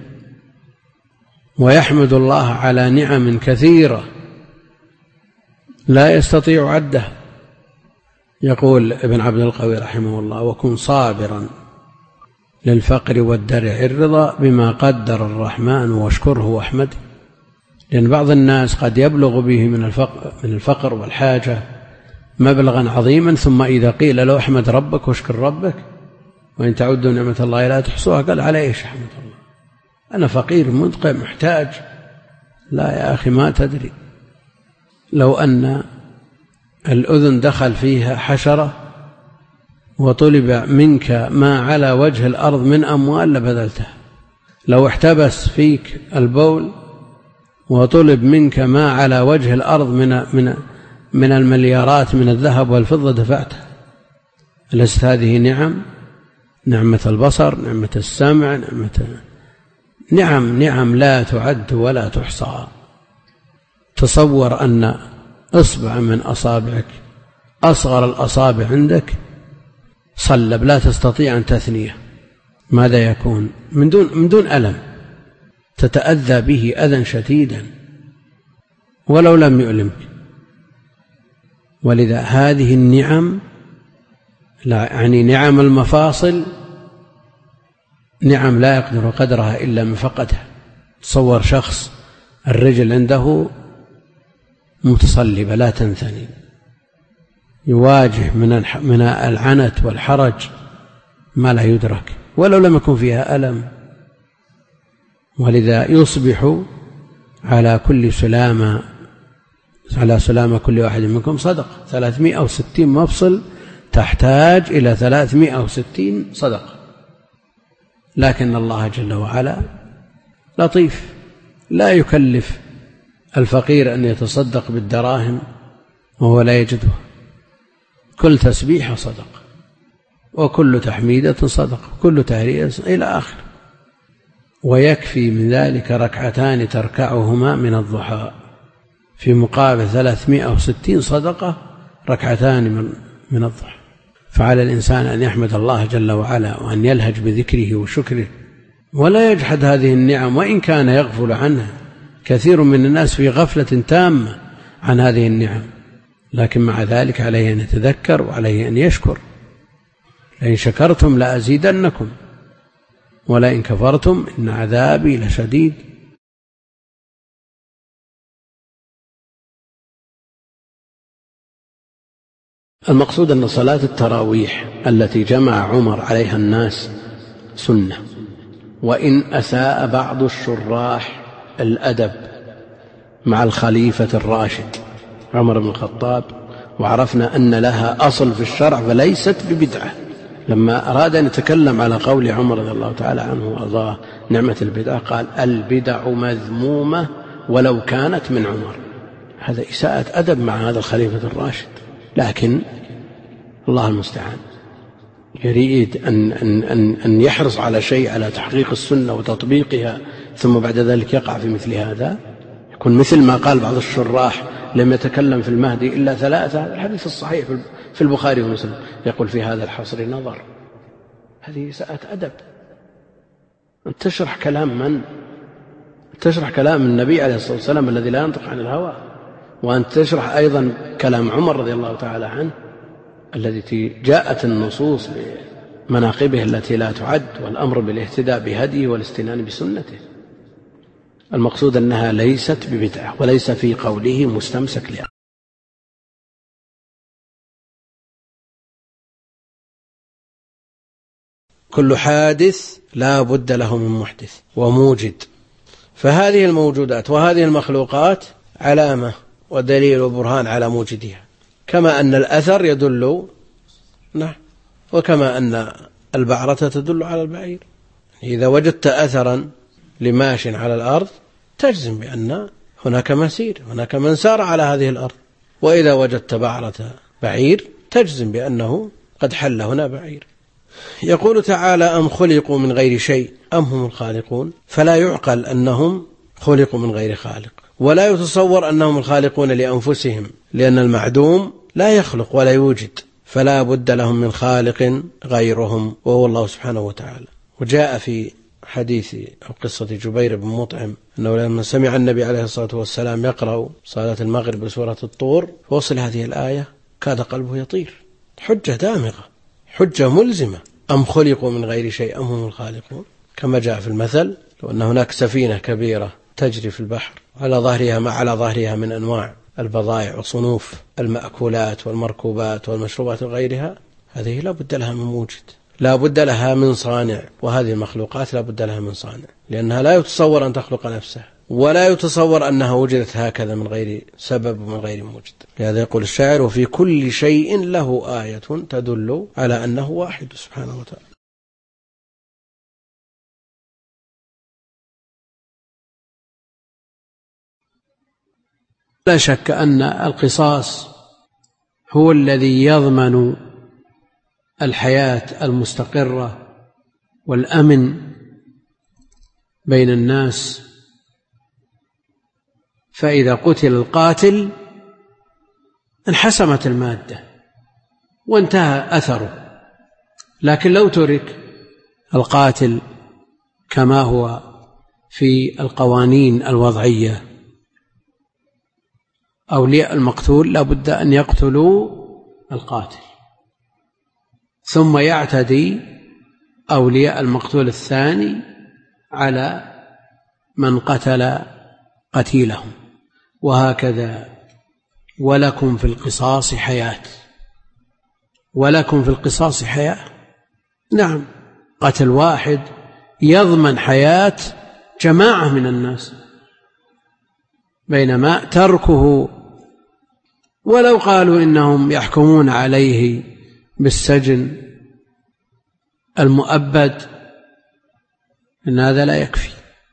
ويحمد الله على نعم كثيرة لا يستطيع عدها. يقول ابن عبد القوي رحمه الله: وكن صابرا للفقر والدرع الرضا بما قدر الرحمن واشكره واحمده. لأن بعض الناس قد يبلغ به من الفقر, من الفقر والحاجة مبلغا عظيما، ثم إذا قيل له احمد ربك واشكر ربك وإن تعدوا نعمة الله لا تحصوها، قال على إيش أحمد الله؟ أنا فقير مدقع محتاج. لا يا أخي، ما تدري، لو أن الأذن دخل فيها حشرة وطلب منك ما على وجه الأرض من أموال لبذلتها. لو احتبس فيك البول وطلب منك ما على وجه الأرض من من من المليارات من الذهب والفضة دفعتها. لست هذه نعم؟ نعمة البصر، نعمة السمع، نعمة نعم نعم لا تعد ولا تحصى. تصور أن أصبع من أصابعك، أصغر الأصابع عندك، صلب لا تستطيع أن تثنيه، ماذا يكون؟ من دون من دون ألم، تتأذى به أذى شديدا ولو لم يؤلمك. ولذا هذه النعم، لا يعني نعم المفاصل، نعم لا يقدر قدرها إلا من فقدها. تصور شخص الرجل عنده متصلبة لا تنثني، يواجه من من العنت والحرج ما لا يدرك ولو لم يكن فيها ألم. ولذا يصبح على كل سلامة على سلامة كل واحد منكم صدقة. ثلاثمائة وستين مفصل تحتاج إلى ثلاثمائة وستين صدقة. لكن الله جل وعلا لطيف، لا يكلف الفقير أن يتصدق بالدراهم وهو لا يجدها. كل تسبيحة صدقة، وكل تحميدة صدقة، كل تهليل إلى آخر. ويكفي من ذلك ركعتان تركعهما من الضحى في مقابل ثلاثمائة وستين صدقة، ركعتان من, من الضحى. فعلى الإنسان أن يحمد الله جل وعلا وأن يلهج بذكره وشكره ولا يجحد هذه النعم وإن كان يغفل عنها. كثير من الناس في غفلة تامة عن هذه النعم، لكن مع ذلك عليه أن يتذكر وعليه أن يشكر. لئن شكرتم لأزيدنكم ولئن كفرتم إن عذابي لشديد. المقصود أن صلاة التراويح التي جمع عمر عليها الناس سنة، وإن أساء بعض الشراح الأدب مع الخليفة الراشد عمر بن الخطاب، وعرفنا أن لها أصل في الشرع فليست ببدعة. لما أراد أن يتكلم على قول عمر رضي الله تعالى عنه وأرضاه نعمة البدعة قال: البدع مذمومة ولو كانت من عمر. هذا إساءة أدب مع هذا الخليفة الراشد. لكن الله المستعان، يريد أن, أن, أن, أن يحرص على شيء، على تحقيق السنة وتطبيقها، ثم بعد ذلك يقع في مثل هذا. يكون مثل ما قال بعض الشراح: لم يتكلم في المهدي إلا ثلاثة. هذا الحديث الصحيح في البخاري ومسلم، يقول: في هذا الحصر نظر. هذه إساءة أدب. أن تشرح كلام من؟ تشرح كلام النبي عليه الصلاة والسلام الذي لا ينطق عن الهوى، وأن تشرح أيضا كلام عمر رضي الله تعالى عنه الذي جاءت النصوص بمناقبه التي لا تعد، والأمر بالاهتداء بهديه والاستنان بسنته. المقصود أنها ليست ببدعة وليس في قوله مستمسك لها. كل حادث لا بد له من محدث وموجد، فهذه الموجودات وهذه المخلوقات علامة ودليل وبرهان على موجدها، كما أن الأثر يدل نعم وكما أن البعرة تدل على البعير. إذا وجدت أثرا لماش على الأرض تجزم بأن هناك مسير، هناك من سار على هذه الأرض. وإذا وجدت بعرة بعير تجزم بأنه قد حل هنا بعير. يقول تعالى: أم خلقوا من غير شيء أم هم الخالقون. فلا يعقل أنهم خلقوا من غير خالق، ولا يتصور أنهم الخالقون لأنفسهم، لأن المعدوم لا يخلق ولا يوجد، فلا بد لهم من خالق غيرهم وهو الله سبحانه وتعالى. وجاء في حديث أو قصة جبير بن مطعم أنه لما سمع النبي عليه الصلاة والسلام يقرأ صلاة المغرب بسورة الطور فوصل هذه الآية كاد قلبه يطير. حجة دامغة، حجة ملزمة. أم خلقوا من غير شيء أم هم الخالقون، كما جاء في المثل: لو أن هناك سفينة كبيرة تجري في البحر على ظهرها ما على ظهرها من أنواع البضائع وصنوف المأكولات والمركوبات والمشروبات وغيرها، هذه لا بد لها من موجد، لا بد لها من صانع، وهذه المخلوقات لا بد لها من صانع، لأنها لا يتصور أن تخلق نفسها، ولا يتصور أنها وجدت هكذا من غير سبب ومن غير موجد. لهذا يقول الشاعر: وفي كل شيء له آية تدل على أنه واحد سبحانه وتعالى. لا شك أن القصاص هو الذي يضمن الحياة المستقرة والأمن بين الناس، فإذا قتل القاتل انحسمت المادة وانتهى أثره. لكن لو ترك القاتل كما هو في القوانين الوضعية، أولياء المقتول لا بد أن يقتلوا القاتل، ثم يعتدي أولياء المقتول الثاني على من قتل قتيلهم، وهكذا. ولكم في القصاص حياة، ولكم في القصاص حياة. نعم، قتل واحد يضمن حياة جماعة من الناس، بينما تركه ولو قالوا إنهم يحكمون عليه بالسجن المؤبد، إن هذا لا يكفي،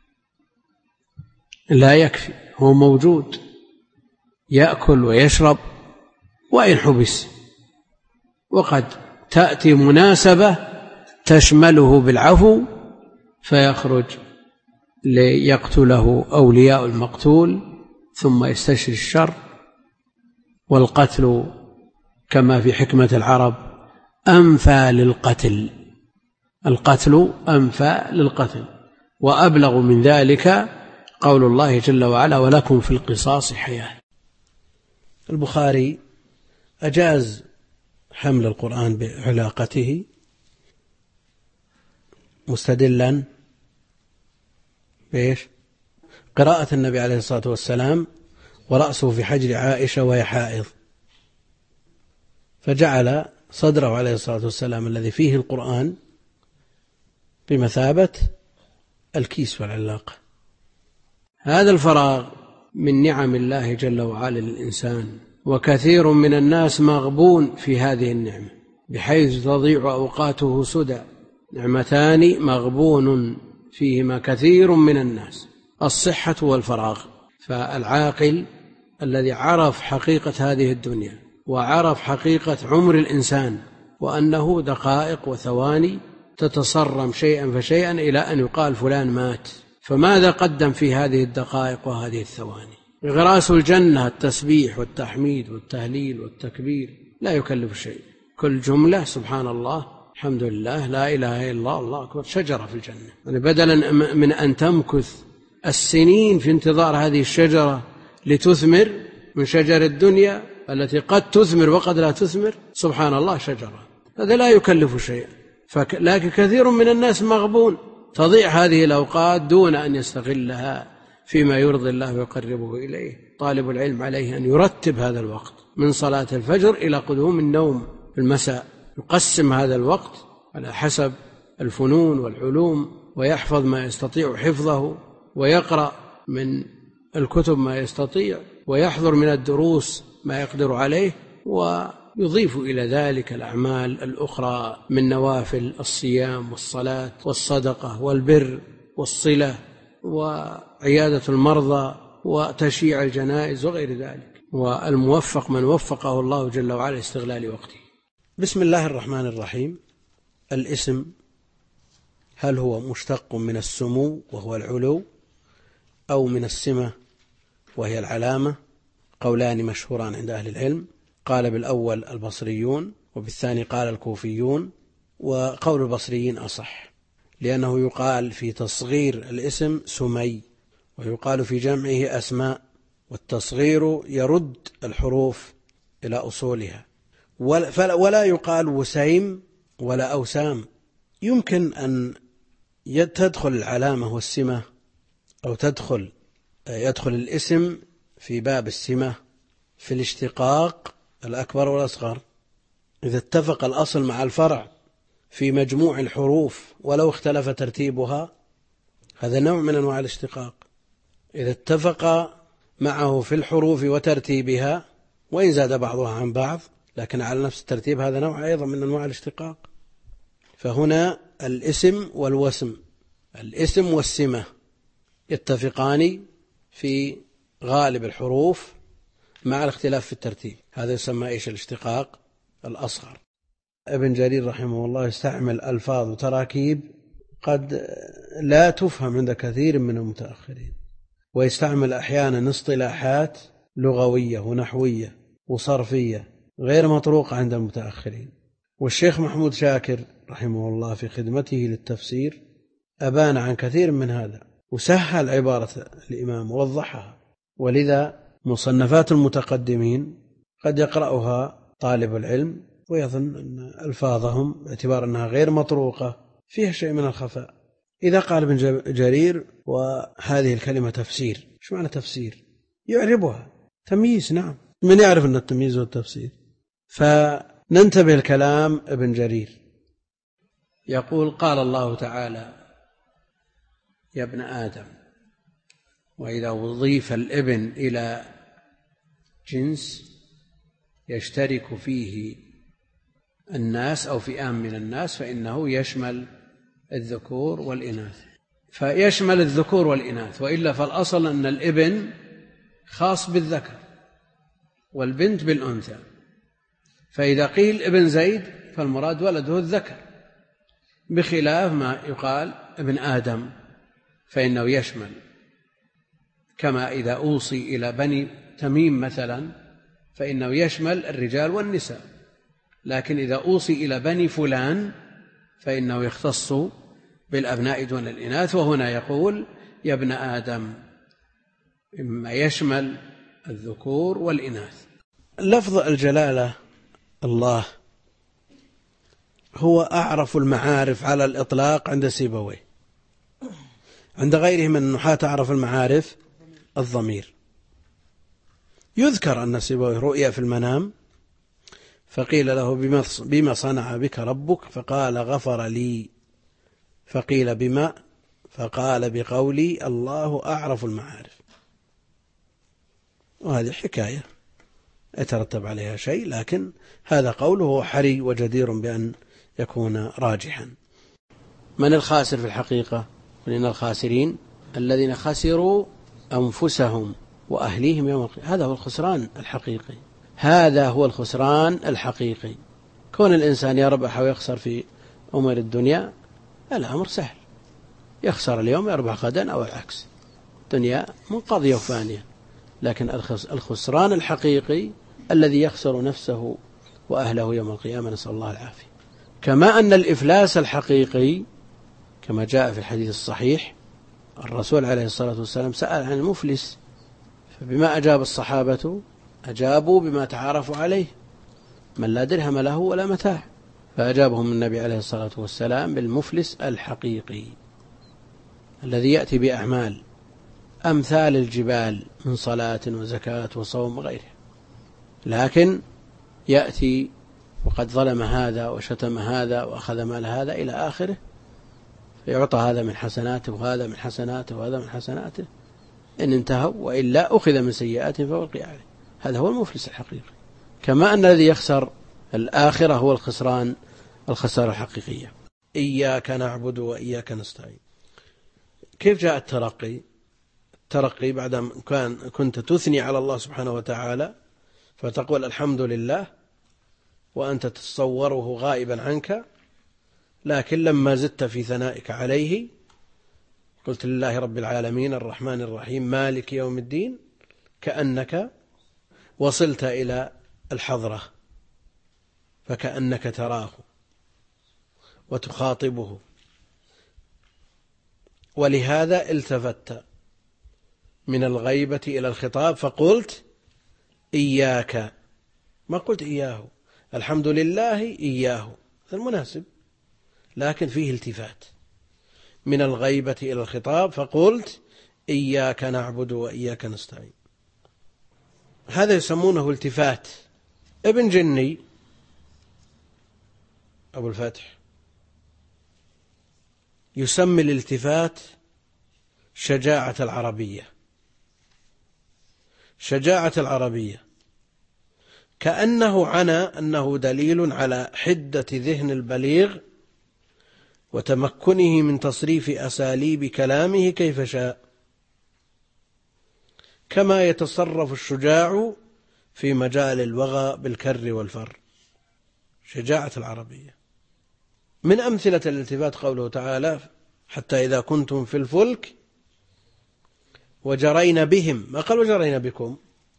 لا يكفي. هو موجود يأكل ويشرب وإن حبس، وقد تأتي مناسبة تشمله بالعفو فيخرج ليقتله أولياء المقتول ثم يستشري الشر. والقتل كما في حكمة العرب أنفى للقتل، القتل أنفى للقتل. وأبلغ من ذلك قول الله جل وعلا: ولكم في القصاص حياة. البخاري أجاز حمل القرآن بعلاقته مستدلا بإيش؟ قراءة النبي عليه الصلاة والسلام ورأسه في حجر عائشة وهي حائض، فجعل صدره عليه الصلاة والسلام الذي فيه القرآن بمثابة الكيس والعلاقة. هذا الفراغ من نعم الله جل وعلا للإنسان، وكثير من الناس مغبون في هذه النعمة بحيث تضيع أوقاته سدى. نعمتان مغبون فيهما كثير من الناس: الصحة والفراغ. فالعاقل الذي عرف حقيقة هذه الدنيا وعرف حقيقة عمر الإنسان، وأنه دقائق وثواني تتصرم شيئا فشيئا إلى أن يقال فلان مات، فماذا قدم في هذه الدقائق وهذه الثواني؟ غراس الجنة التسبيح والتحميد والتهليل والتكبير، لا يكلف شيء، كل جملة سبحان الله الحمد لله لا إله إلا الله الله أكبر، شجرة في الجنة. يعني بدلا من أن تمكث السنين في انتظار هذه الشجرة لتثمر من شجر الدنيا التي قد تثمر وقد لا تثمر، سبحان الله شجرة، هذا لا يكلف شيئا. لكن كثير من الناس مغبون، تضيع هذه الأوقات دون أن يستغلها فيما يرضي الله ويقربه إليه. طالب العلم عليه أن يرتب هذا الوقت من صلاة الفجر إلى قدوم النوم في المساء، يقسم هذا الوقت على حسب الفنون والعلوم، ويحفظ ما يستطيع حفظه، ويقرأ من الكتب ما يستطيع، ويحضر من الدروس ما يقدر عليه، ويضيف إلى ذلك الأعمال الأخرى من نوافل الصيام والصلاة والصدقة والبر والصلة وعيادة المرضى وتشييع الجنائز وغير ذلك، والموفق من وفقه الله جل وعلا استغلال وقته. بسم الله الرحمن الرحيم. الاسم هل هو مشتق من السمو وهو العلو أو من السمة وهي العلامة؟ قولان مشهوران عند أهل العلم، قال بالأول البصريون وبالثاني قال الكوفيون، وقول البصريين أصح، لأنه يقال في تصغير الاسم سمي ويقال في جمعه أسماء، والتصغير يرد الحروف إلى أصولها، ولا يقال وسيم ولا أوسام. يمكن أن تدخل العلامة والسمة أو تدخل يدخل الاسم في باب السمة في الاشتقاق الأكبر والأصغر، إذا اتفق الأصل مع الفرع في مجموع الحروف ولو اختلف ترتيبها، هذا نوع من أنواع الاشتقاق. إذا اتفق معه في الحروف وترتيبها وإن زاد بعضها عن بعض لكن على نفس الترتيب، هذا نوع أيضا من أنواع الاشتقاق. فهنا الاسم والوسم، الاسم والسمة يتفقان في غالب الحروف مع الاختلاف في الترتيب، هذا يسمى إيش؟ الاشتقاق الأصغر. ابن جرير رحمه الله يستعمل ألفاظ وتراكيب قد لا تفهم عند كثير من المتأخرين، ويستعمل أحيانا اصطلاحات لغوية ونحوية وصرفية غير مطروقة عند المتأخرين. والشيخ محمود شاكر رحمه الله في خدمته للتفسير أبان عن كثير من هذا وسهل عبارة الإمام ووضحها، ولذا مصنفات المتقدمين قد يقرأها طالب العلم ويظن أن ألفاظهم باعتبار أنها غير مطروقة فيها شيء من الخفاء. إذا قال ابن جرير وهذه الكلمة تفسير، شو معنى تفسير؟ يعربها تمييز، نعم، من يعرف أن التمييز والتفسير؟ فننتبه الكلام ابن جرير يقول: قال الله تعالى: يا ابن آدم. وإذا أضيف الابن إلى جنس يشترك فيه الناس أو فئام من الناس فإنه يشمل الذكور والإناث، فيشمل الذكور والإناث، وإلا فالأصل أن الابن خاص بالذكر والبنت بالأنثى. فإذا قيل ابن زيد فالمراد ولده الذكر، بخلاف ما يقال ابن آدم فإنه يشمل، كما إذا أوصي إلى بني تميم مثلا فإنه يشمل الرجال والنساء، لكن إذا أوصي إلى بني فلان فإنه يختص بالأبناء دون الإناث. وهنا يقول: يا ابن آدم، إما يشمل الذكور والإناث. لفظ الجلالة الله هو أعرف المعارف على الإطلاق عند سيبويه، عند غيره من النحاة أعرف المعارف الضمير. يذكر أن سيبويه رؤيا في المنام فقيل له: بما صنع بك ربك؟ فقال: غفر لي. فقيل: بما؟ فقال: بقولي الله أعرف المعارف. وهذه حكاية يترتب عليها شيء، لكن هذا قوله حري وجدير بأن يكون راجحا. من الخاسر في الحقيقة؟ من الخاسرين الذين خسروا أنفسهم وأهليهم يوم القيامة. هذا هو الخسران الحقيقي، هذا هو الخسران الحقيقي. كون الإنسان يربح ويخسر في أمور الدنيا الأمر سهل، يخسر اليوم يربح غدا أو العكس، الدنيا منقضية وفانية. لكن الخسران الحقيقي الذي يخسر نفسه وأهله يوم القيامة، نسأل الله العافية. كما أن الإفلاس الحقيقي كما جاء في الحديث الصحيح، الرسول عليه الصلاة والسلام سأل عن المفلس، فبما أجاب الصحابة؟ أجابوا بما تعارفوا عليه: من لا درهم له ولا متاع. فأجابهم النبي عليه الصلاة والسلام بالمفلس الحقيقي الذي يأتي بأعمال أمثال الجبال من صلاة وزكاة وصوم وغيره، لكن يأتي وقد ظلم هذا وشتم هذا وأخذ مال هذا إلى آخره، فيعطى هذا من حسناته وهذا من حسناته وهذا من حسناته إن انتهوا، وإلا أخذ من سيئاته فوقع عليه. هذا هو المفلس الحقيقي. كما أن الذي يخسر الآخرة هو الخسران الخسارة الحقيقية. إياك نعبد وإياك نستعين. كيف جاء الترقي؟ الترقي بعد ما كان كنت تثني على الله سبحانه وتعالى فتقول الحمد لله وأنت تتصوره غائبا عنك، لكن لما زدت في ثنائك عليه قلت لله رب العالمين الرحمن الرحيم مالك يوم الدين، كأنك وصلت إلى الحضرة فكأنك تراه وتخاطبه، ولهذا التفت من الغيبة إلى الخطاب فقلت إياك، ما قلت إياه. الحمد لله إياه المناسب، لكن فيه التفات من الغيبة إلى الخطاب فقلت إياك نعبد وإياك نستعين. هذا يسمونه التفات. ابن جني أبو الفتح يسمي الالتفات شجاعة العربية. شجاعة العربية كأنه عنى أنه دليل على حدة ذهن البليغ وتمكنه من تصريف أساليب كلامه كيف شاء، كما يتصرف الشجاع في مجال الوغى بالكر والفر. شجاعة العربية. من أمثلة الالتفات قوله تعالى حتى إذا كنتم في الفلك وجرين بهم، ما قال وجرين بكم.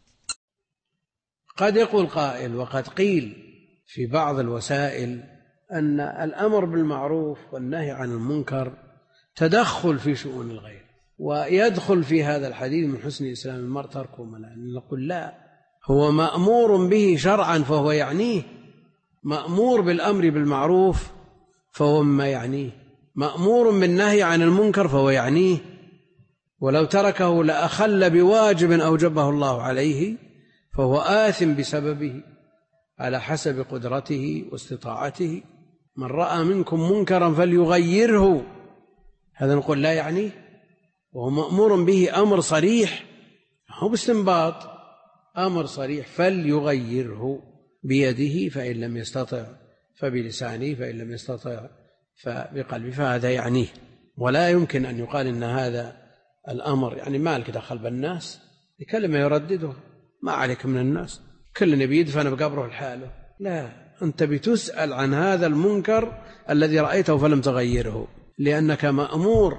قد يقول قائل وقد قيل في بعض الوسائل أن الأمر بالمعروف والنهي عن المنكر تدخل في شؤون الغير، ويدخل في هذا الحديث من حسن إسلام المرء تركه ما لا. نقول لا، هو مأمور به شرعا فهو يعنيه، مأمور بالأمر بالمعروف فهو ما يعنيه، مأمور بالنهي عن المنكر فهو يعنيه، ولو تركه لأخل بواجب أوجبه الله عليه فهو آثم بسببه على حسب قدرته واستطاعته. من رأى منكم منكرا فليغيره، هذا نقول لا يعنيه، وهو مأمور به أمر صريح، هو باستنباط أمر صريح، فليغيره بيده فإن لم يستطع فبلسانه فإن لم يستطع فبقلبه، فهذا يعنيه. ولا يمكن أن يقال إن هذا الأمر يعني مالك دخل بالناس بكلمة يردده، ما عليك من الناس، كل نبي يدفن بقبره لحاله. لا، أنت بتسأل عن هذا المنكر الذي رأيته فلم تغيره، لأنك مأمور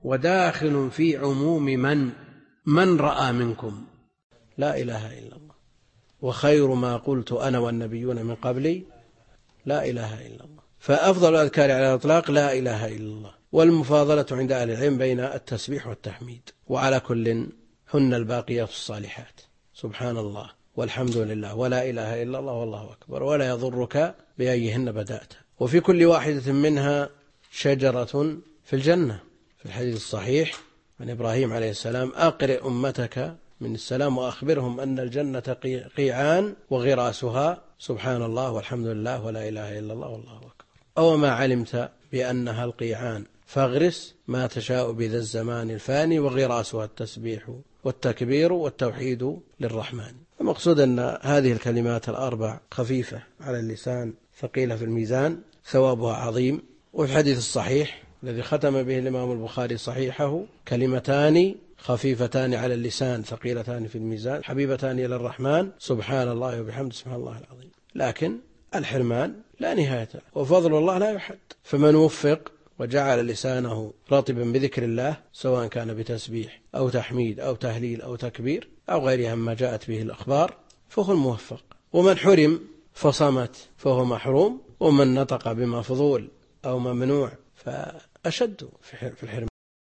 وداخل في عموم من من رأى منكم. لا إله إلا الله. وخير ما قلت أنا والنبيون من قبلي لا إله إلا الله. فأفضل الأذكار على الإطلاق لا إله إلا الله، والمفاضلة عند أهل العلم بين التسبيح والتحميد. وعلى كل هن الباقيات الصالحات، سبحان الله والحمد لله ولا إله إلا الله والله أكبر، ولا يضرك بأيهن بدأت. وفي كل واحدة منها شجرة في الجنة. في الحديث الصحيح عن إبراهيم عليه السلام أقرئ أمتك من السلام وأخبرهم أن الجنة قيعان وغراسها سبحان الله والحمد لله ولا إله إلا الله والله أكبر. أو ما علمت بأنها القيعان فاغرس ما تشاء بذا الزمان الفاني وغراسها التسبيح والتكبير والتوحيد للرحمن. المقصود أن هذه الكلمات الأربع خفيفة على اللسان ثقيلة في الميزان، ثوابها عظيم. وفي الحديث الصحيح الذي ختم به الإمام البخاري صحيحه كلمتان خفيفتان على اللسان ثقيلتان في الميزان حبيبتان إلى الرحمن سبحان الله وبحمده سبحان الله العظيم. لكن الحرمان لا نهاية له وفضل الله لا يحد، فمن وفق وجعل لسانه رطبا بذكر الله سواء كان بتسبيح أو تحميد أو تهليل أو تكبير أو غيرها مما جاءت به الأخبار فهو الموفق. ومن حرم فصمت فهو محروم، ومن نطق بما فضول أو ممنوع فأشد في الحرمان.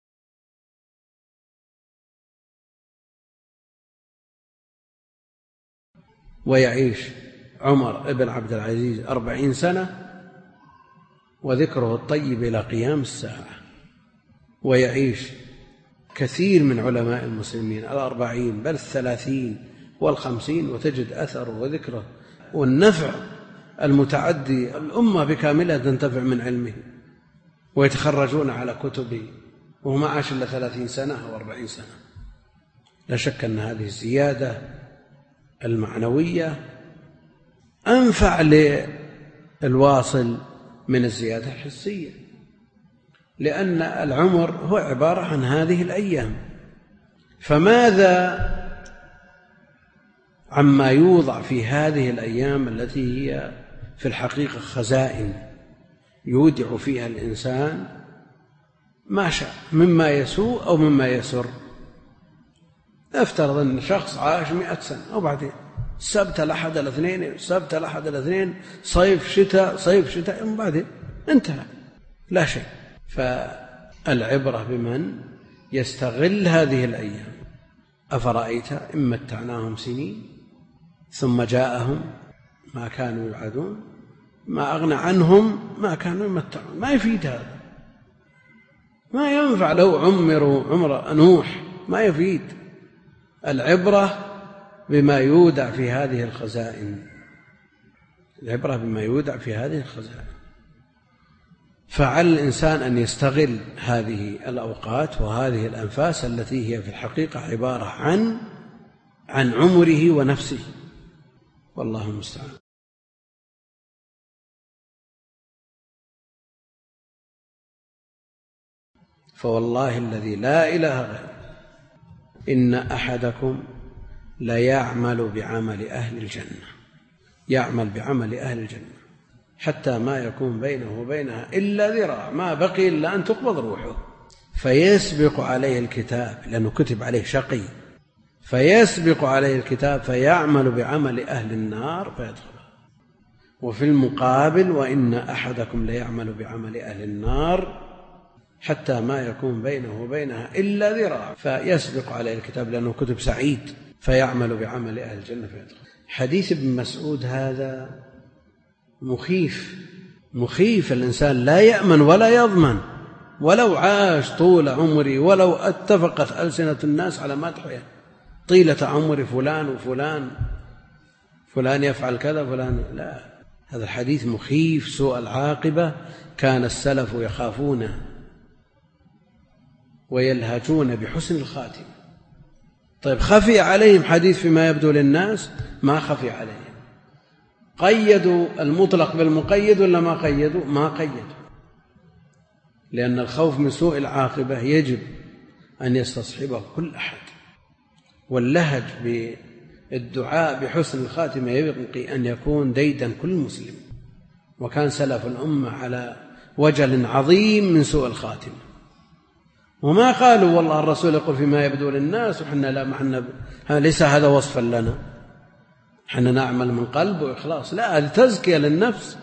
ويعيش عمر بن عبد العزيز أربعين سنة وذكره الطيب إلى قيام الساعة، ويعيش كثير من علماء المسلمين الأربعين بل الثلاثين والخمسين وتجد أثره وذكره والنفع المتعدي، الأمة بكاملها تنتفع من علمه ويتخرجون على كتبه وهو ما عاش إلا ثلاثين سنة أو أربعين سنة. لا شك أن هذه الزيادة المعنوية أنفع للواصل من الزيادة الحسية. لأن العمر هو عبارة عن هذه الأيام. فماذا عما يوضع في هذه الأيام التي هي في الحقيقة خزائن يودع فيها الإنسان ما شاء مما يسوء أو مما يسر. افترض أن شخص عاش مئة سنة وبعدين السبت الأحد الاثنين السبت الأحد الاثنين صيف شتاء صيف شتاء وبعدين انتهى لا شيء. فالعبرة بمن يستغل هذه الأيام. أفرأيت إن متعناهم سنين ثم جاءهم ما كانوا يوعدون ما أغنى عنهم ما كانوا يمتعون. ما يفيد هذا، ما ينفع لو عمروا عمر نوح، ما يفيد. العبرة بما يودع في هذه الخزائن، العبرة بما يودع في هذه الخزائن. فعلى الإنسان أن يستغل هذه الأوقات وهذه الأنفاس التي هي في الحقيقة عبارة عن عن عمره ونفسه، والله المستعان. فوالله الذي لا إله غيره إن أحدكم ليعمل بعمل أهل الجنة، يعمل بعمل أهل الجنة حتى ما يكون بينه وبينها إلا ذراع، ما بقي إلا أن تقبض روحه، فيسبق عليه الكتاب لأنه كتب عليه شقي، فيسبق عليه الكتاب فيعمل بعمل أهل النار فيدخلها. وفي المقابل وإن أحدكم ليعمل بعمل أهل النار حتى ما يكون بينه وبينها إلا ذراع، فيسبق عليه الكتاب لأنه كتب سعيد فيعمل بعمل أهل الجنة فيدخل. حديث ابن مسعود هذا مخيف مخيف. الإنسان لا يأمن ولا يضمن ولو عاش طول عمري، ولو اتفقت ألسنة الناس على مدحه طيلة عمر فلان وفلان، فلان يفعل كذا فلان، لا، هذا الحديث مخيف سوء العاقبة. كان السلف يخافونه ويلهجون بحسن الخاتمة. طيب خفي عليهم حديث فيما يبدو للناس؟ ما خفي عليهم. قيدوا المطلق بالمقيد ولا ما قيدوا؟ ما قيدوا، لأن الخوف من سوء العاقبة يجب أن يستصحبه كل أحد. واللهج بالدعاء بحسن الخاتمة يبقي أن يكون ديدا كل مسلم. وكان سلف الأمة على وجل عظيم من سوء الخاتمة، وما قالوا والله الرسول يقول فيما يبدو للناس وحنا لا معنا، ليس هذا وصفا لنا، حنا نعمل من قلب وإخلاص، لا، هذه تزكية للنفس.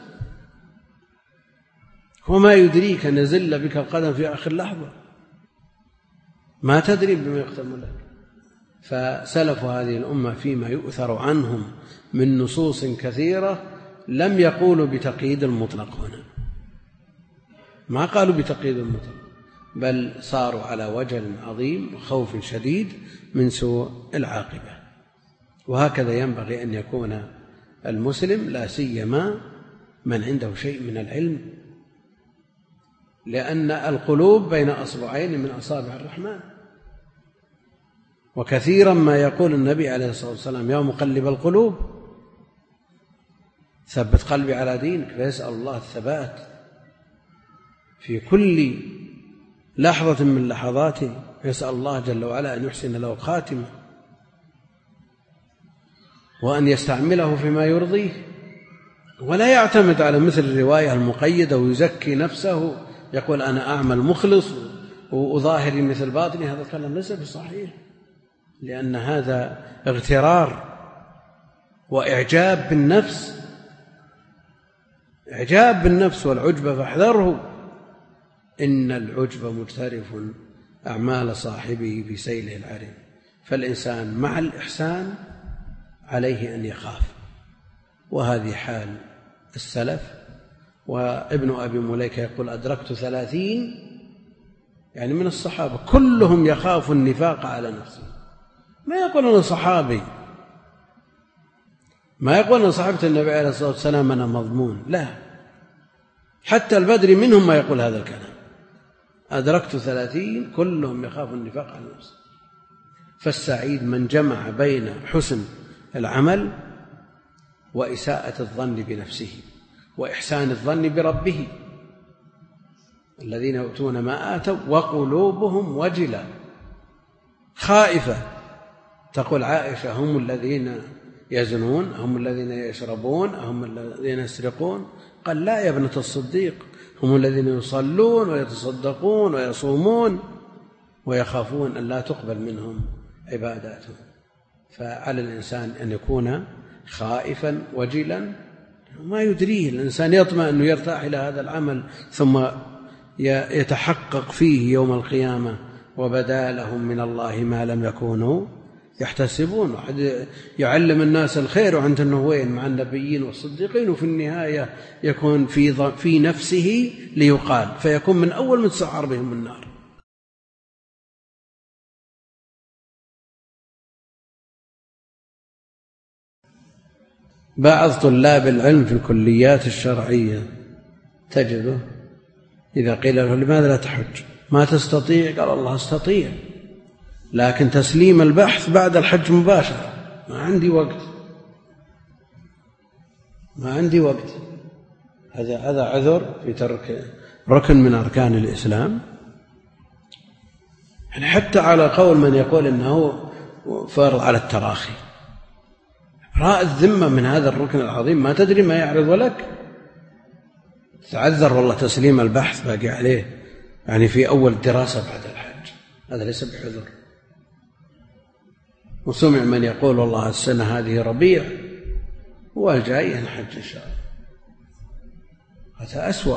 وما يدريك أن يزل بك القدم في آخر لحظة، ما تدري بما يختم لك. فسلف هذه الأمة فيما يؤثر عنهم من نصوص كثيرة لم يقولوا بتقييد المطلق هنا، ما قالوا بتقييد المطلق، بل صاروا على وجل عظيم وخوف شديد من سوء العاقبة. وهكذا ينبغي أن يكون المسلم، لا سيما من عنده شيء من العلم، لأن القلوب بين أصبعين من أصابع الرحمن. وكثيرا ما يقول النبي عليه الصلاة والسلام يا مقلب القلوب ثبت قلبي على دينك، فيسأل الله الثبات في كل لحظة من لحظاته، يسأل الله جل وعلا أن يحسن له خاتمة وأن يستعمله فيما يرضيه، ولا يعتمد على مثل الرواية المقيدة ويزكي نفسه يقول أنا أعمل مخلص وأظاهري مثل باطني. هذا الكلام ليس بصحيح، لأن هذا اغترار وإعجاب بالنفس، إعجاب بالنفس والعجب فاحذره، إن العجب مجترف أعمال صاحبه في سيله العريم. فالإنسان مع الإحسان عليه أن يخاف، وهذه حال السلف. وابن أبي مليكة يقول أدركت ثلاثين، يعني من الصحابة كلهم يخاف النفاق على نفسه. ما يقول أنا صحابي، ما يقول أنا صحابة النبي عليه الصلاة والسلام أنا مضمون، لا، حتى البدري منهم ما يقول هذا الكلام. أدركت ثلاثين كلهم يخاف النفاق على نفسه. فالسعيد من جمع بين حسن العمل وإساءة الظن بنفسه وإحسان الظن بربه. الذين يؤتون ما آتوا وقلوبهم وجلة خائفة. تقول عائشة هم الذين يزنون، هم الذين يشربون، هم الذين يسرقون؟ قال لا يا ابنة الصديق، هم الذين يصلون ويتصدقون ويصومون ويخافون أن لا تقبل منهم عباداتهم. فعلى الإنسان أن يكون خائفا وجلا، ما يدريه الإنسان، يطمع أنه يرتاح إلى هذا العمل ثم يتحقق فيه يوم القيامة وبدا لهم من الله ما لم يكونوا يحتسبون. واحد يعلم الناس الخير وعنده أنه وين مع النبيين والصديقين، وفي النهاية يكون في في نفسه ليقال، فيكون من أول من تسعر بهم النار. بعض طلاب العلم في الكليات الشرعية تجده إذا قيل له لماذا لا تحج؟ ما تستطيع؟ قال الله أستطيع، لكن تسليم البحث بعد الحج مباشرة، ما عندي وقت ما عندي وقت هذا هذا عذر في ترك ركن من أركان الإسلام. يعني حتى على قول من يقول إنه فرض على التراخي، راء الذمة من هذا الركن العظيم ما تدري ما يعرض لك، تعذر والله تسليم البحث باقي عليه يعني في أول دراسة بعد الحج، هذا ليس بحذر. وسمع من يقول والله السنة هذه ربيع والجاي نحج إن شاء الله، هذا أسوأ.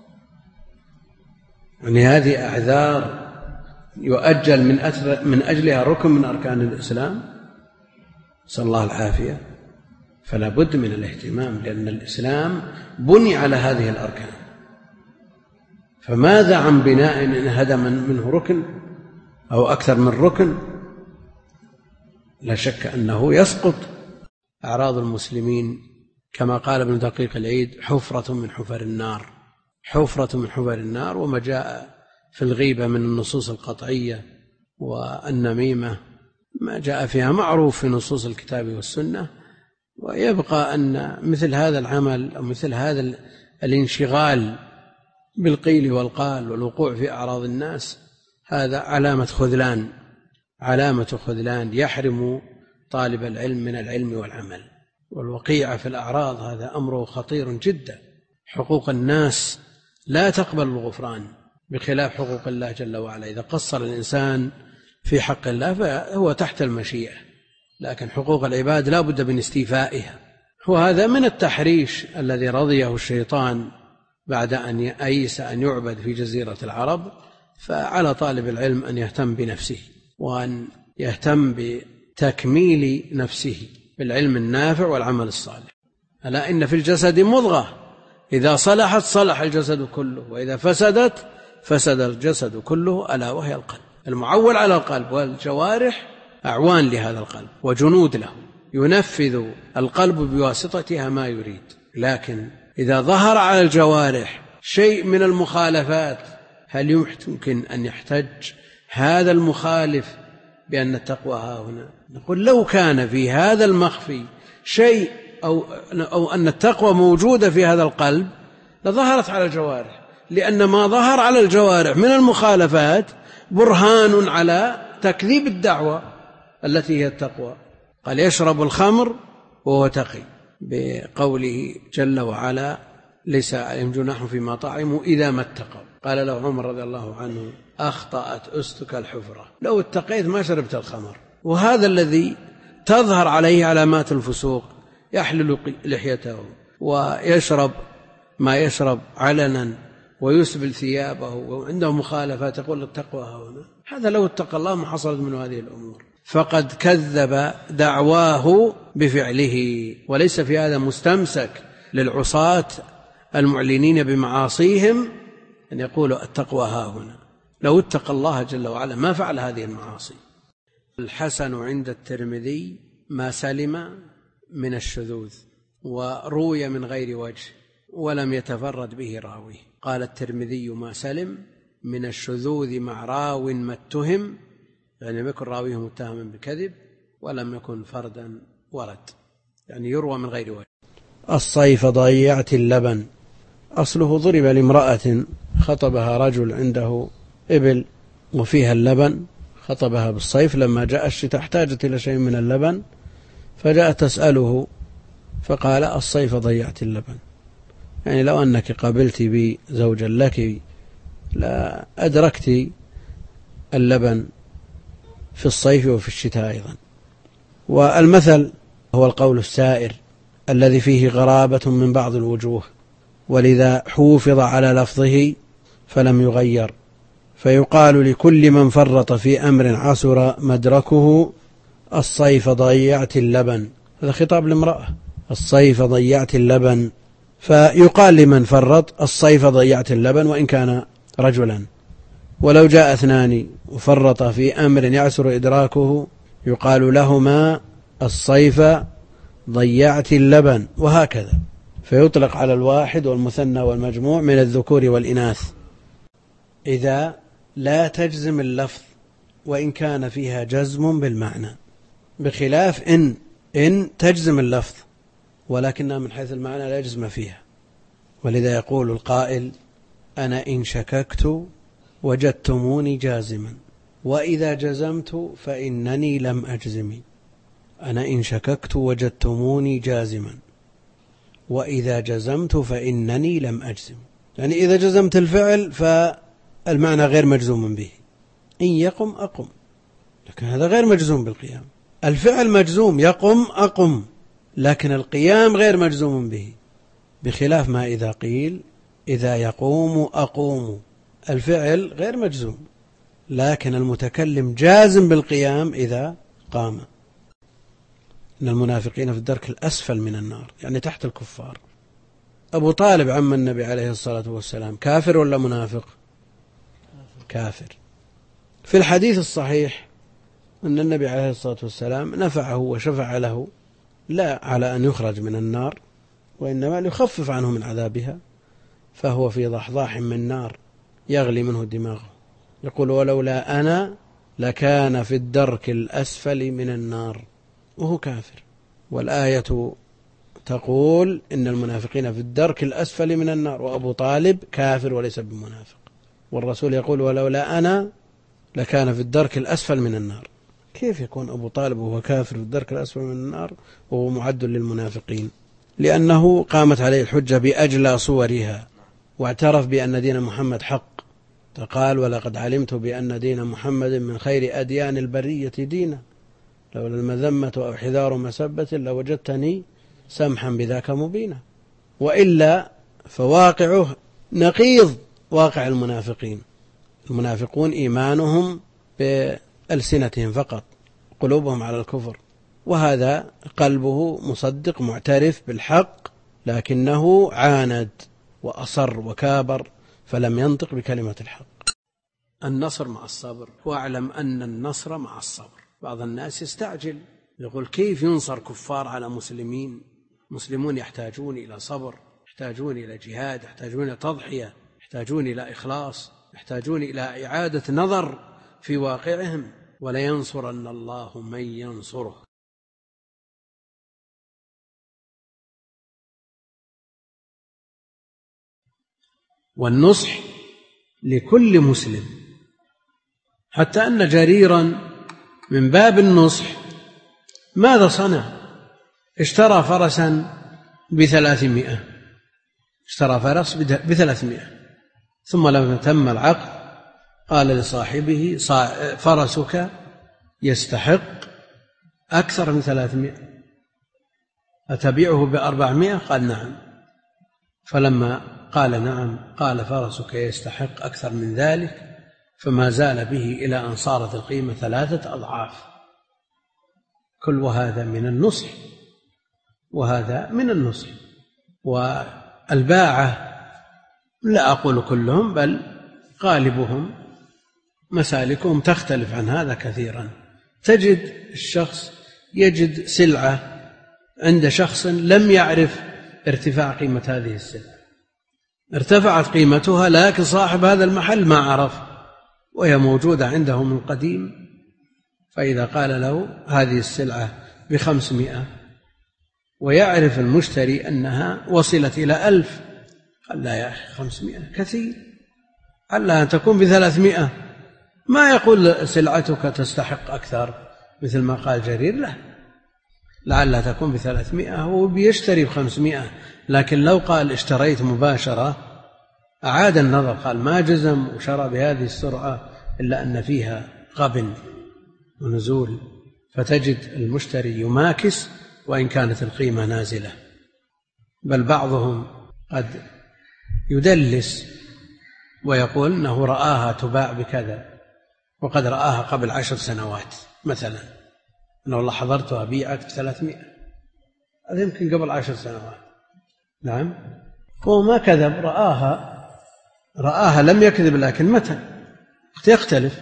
يعني هذه أعذار يؤجل من من أجلها ركن من أركان الإسلام، نسأل الله العافية. فلا بد من الاهتمام، لأن الإسلام بني على هذه الأركان، فماذا عن بناء إن هدم منه ركن أو أكثر من ركن؟ لا شك أنه يسقط. أعراض المسلمين كما قال ابن دقيق العيد حفرة من حفر النار، حفرة من حفر النار. وما جاء في الغيبة من النصوص القطعية والنميمة ما جاء فيها معروف في نصوص الكتاب والسنة. ويبقى أن مثل هذا العمل أو مثل هذا الانشغال بالقيل والقال والوقوع في أعراض الناس هذا علامة خذلان، علامة خذلان يحرم طالب العلم من العلم والعمل. والوقيعة في الأعراض هذا أمره خطير جدا. حقوق الناس لا تقبل الغفران بخلاف حقوق الله جل وعلا. إذا قصر الإنسان في حق الله فهو تحت المشيئة، لكن حقوق العباد لا بد من استيفائها. وهذا من التحريش الذي رضيه الشيطان بعد أن أيس أن يعبد في جزيرة العرب. فعلى طالب العلم أن يهتم بنفسه وأن يهتم بتكميل نفسه بالعلم النافع والعمل الصالح. ألا إن في الجسد مضغة إذا صلحت صلح الجسد كله، وإذا فسدت فسد الجسد كله، ألا وهي القلب. المعول على القلب، والجوارح أعوان لهذا القلب وجنود له، ينفذ القلب بواسطتها ما يريد. لكن إذا ظهر على الجوارح شيء من المخالفات هل يمكن أن يحتج هذا المخالف بأن التقوى ها هنا؟ نقول لو كان في هذا المخفي شيء أو, أو أن التقوى موجودة في هذا القلب لظهرت على الجوارح، لأن ما ظهر على الجوارح من المخالفات برهان على تكذيب الدعوة التي هي التقوى. قال يشرب الخمر وهو تقي، بقوله جل وعلا ليس عليهم جناح فيما طعموا إذا ما اتقوا. قال له عمر رضي الله عنه أخطأت أستك الحفرة، لو اتقيت ما شربت الخمر. وهذا الذي تظهر عليه علامات الفسوق، يحلل لحيته ويشرب ما يشرب علنا ويسبل ثيابه وعنده مخالفات، يقول التقوى هنا. هذا لو اتقى الله ما حصلت من هذه الأمور. فقد كذب دعواه بفعله. وليس في هذا مستمسك للعصاة المعلنين بمعاصيهم أن يقولوا التقوى ها هنا. لو اتقى الله جل وعلا ما فعل هذه المعاصي. الحسن عند الترمذي ما سلم من الشذوذ، وروي من غير وجه ولم يتفرد به راوي. قال الترمذي ما سلم من الشذوذ مع راو ما اتهم، يعني لم يكن راويه متهما بالكذب ولم يكن فردا ورد، يعني يروى من غير وجه. الصيف ضيعت اللبن، أصله ضرب لامرأة خطبها رجل عنده إبل وفيها اللبن، خطبها بالصيف، لما جاء الشتاء احتاجت إلى شيء من اللبن فجاءت تسأله فقال الصيف ضيعت اللبن. يعني لو أنك قابلت بي زوجا لك لا أدركت اللبن في الصيف وفي الشتاء أيضا. والمثل هو القول السائر الذي فيه غرابة من بعض الوجوه، ولذا حوفظ على لفظه فلم يغير، فيقال لكل من فرط في أمر عسر مدركه الصيف ضيعت اللبن. هذا خطاب لامرأة، الصيف ضيعت اللبن. فيقال لمن فرط الصيف ضيعت اللبن وإن كان رجلا. ولو جاء اثنان وفرط في أمر يعسر إدراكه يقال لهما الصيف ضيعت اللبن، وهكذا. فيطلق على الواحد والمثنى والمجموع من الذكور والإناث إذا لا تجزم اللفظ وإن كان فيها جزم بالمعنى، بخلاف إن إن تجزم اللفظ ولكنها من حيث المعنى لا يجزم فيها. ولذا يقول القائل أنا إن شككت وجدتموني جازما وإذا جزمت فإنني لم أجزم. أنا إن شككت وجدتموني جازما وإذا جزمت فإنني لم أجزم. يعني إذا جزمت الفعل فالمعنى غير مجزوم به، إن يقم أقم، لكن هذا غير مجزوم بالقيام. الفعل مجزوم يقم أقم، لكن القيام غير مجزوم به، بخلاف ما إذا قيل إذا يقوم أقوم، الفعل غير مجزوم لكن المتكلم جازم بالقيام إذا قام. إن المنافقين في الدرك الأسفل من النار، يعني تحت الكفار. أبو طالب عم النبي عليه الصلاة والسلام كافر ولا منافق؟ كافر. في الحديث الصحيح أن النبي عليه الصلاة والسلام نفعه وشفع له لا على أن يخرج من النار وإنما ليخفف عنه من عذابها، فهو في ضحضاح من نار يغلي منه دماغه، يقول ولولا أنا لكان في الدرك الأسفل من النار، وهو كافر. والآية تقول إن المنافقين في الدرك الأسفل من النار، وأبو طالب كافر وليس بمنافق، والرسول يقول ولولا أنا لكان في الدرك الأسفل من النار. كيف يكون أبو طالب وهو كافر في الدرك الأسفل من النار وهو معد للمنافقين؟ لأنه قامت عليه الحجة بأجلى صورها، واعترف بأن دين محمد حق، فقال ولقد علمت بأن دين محمد من خير أديان البرية دينا، لولا المذمة أو حذار مسبة لوجدتني سمحا بذاك مبينا. وإلا فواقعه نقيض واقع المنافقين. المنافقون إيمانهم بألسنتهم فقط، قلوبهم على الكفر، وهذا قلبه مصدق معترف بالحق لكنه عاند وأصر وكابر فلم ينطق بكلمة الحق. النصر مع الصبر، واعلم أن النصر مع الصبر. بعض الناس يستعجل يقول كيف ينصر كفار على مسلمين؟ مسلمون يحتاجون إلى صبر، يحتاجون إلى جهاد، يحتاجون إلى تضحية، يحتاجون إلى إخلاص، يحتاجون إلى إعادة نظر في واقعهم. ولينصرن الله من ينصره. والنصح لكل مسلم، حتى أن جريرا من باب النصح ماذا صنع؟ اشترى فرسا بثلاثمائة، اشترى فرس بثلاثمائة، ثم لما تم العقد قال لصاحبه فرسك يستحق أكثر من ثلاثمائة، أتبيعه بأربعمائة؟ قال نعم. فلما قال نعم قال فرسك يستحق أكثر من ذلك، فما زال به إلى أن صارت القيمة ثلاثة أضعاف. كل وهذا من النصح، وهذا من النصح. والباعة لا أقول كلهم بل غالبهم مسالكهم تختلف عن هذا كثيرا. تجد الشخص يجد سلعة عند شخص لم يعرف ارتفاع قيمة هذه السلعة، ارتفعت قيمتها لكن صاحب هذا المحل ما عرف وهي موجودة عنده من قديم، فإذا قال له هذه السلعة بخمسمائة ويعرف المشتري أنها وصلت إلى ألف، قال لا يا أخي خمسمائة كثير، علها أن تكون بثلاثمائة، ما يقول سلعتك تستحق أكثر مثل ما قال جرير، لا، لعلها تكون بثلاثمائة وبيشتري بخمسمائة. لكن لو قال اشتريت مباشرة أعاد النظر، قال ما جزم وشرى بهذه السرعة إلا أن فيها غبن ونزول، فتجد المشتري يماكس وإن كانت القيمة نازلة. بل بعضهم قد يدلس ويقول أنه رآها تباع بكذا وقد رآها قبل عشر سنوات مثلا، أنه والله حضرتها بيعت بثلاثمائة، هذا يمكن قبل عشر سنوات. نعم، هو ما كذب، رآها رآها لم يكذب، لكن متى يختلف،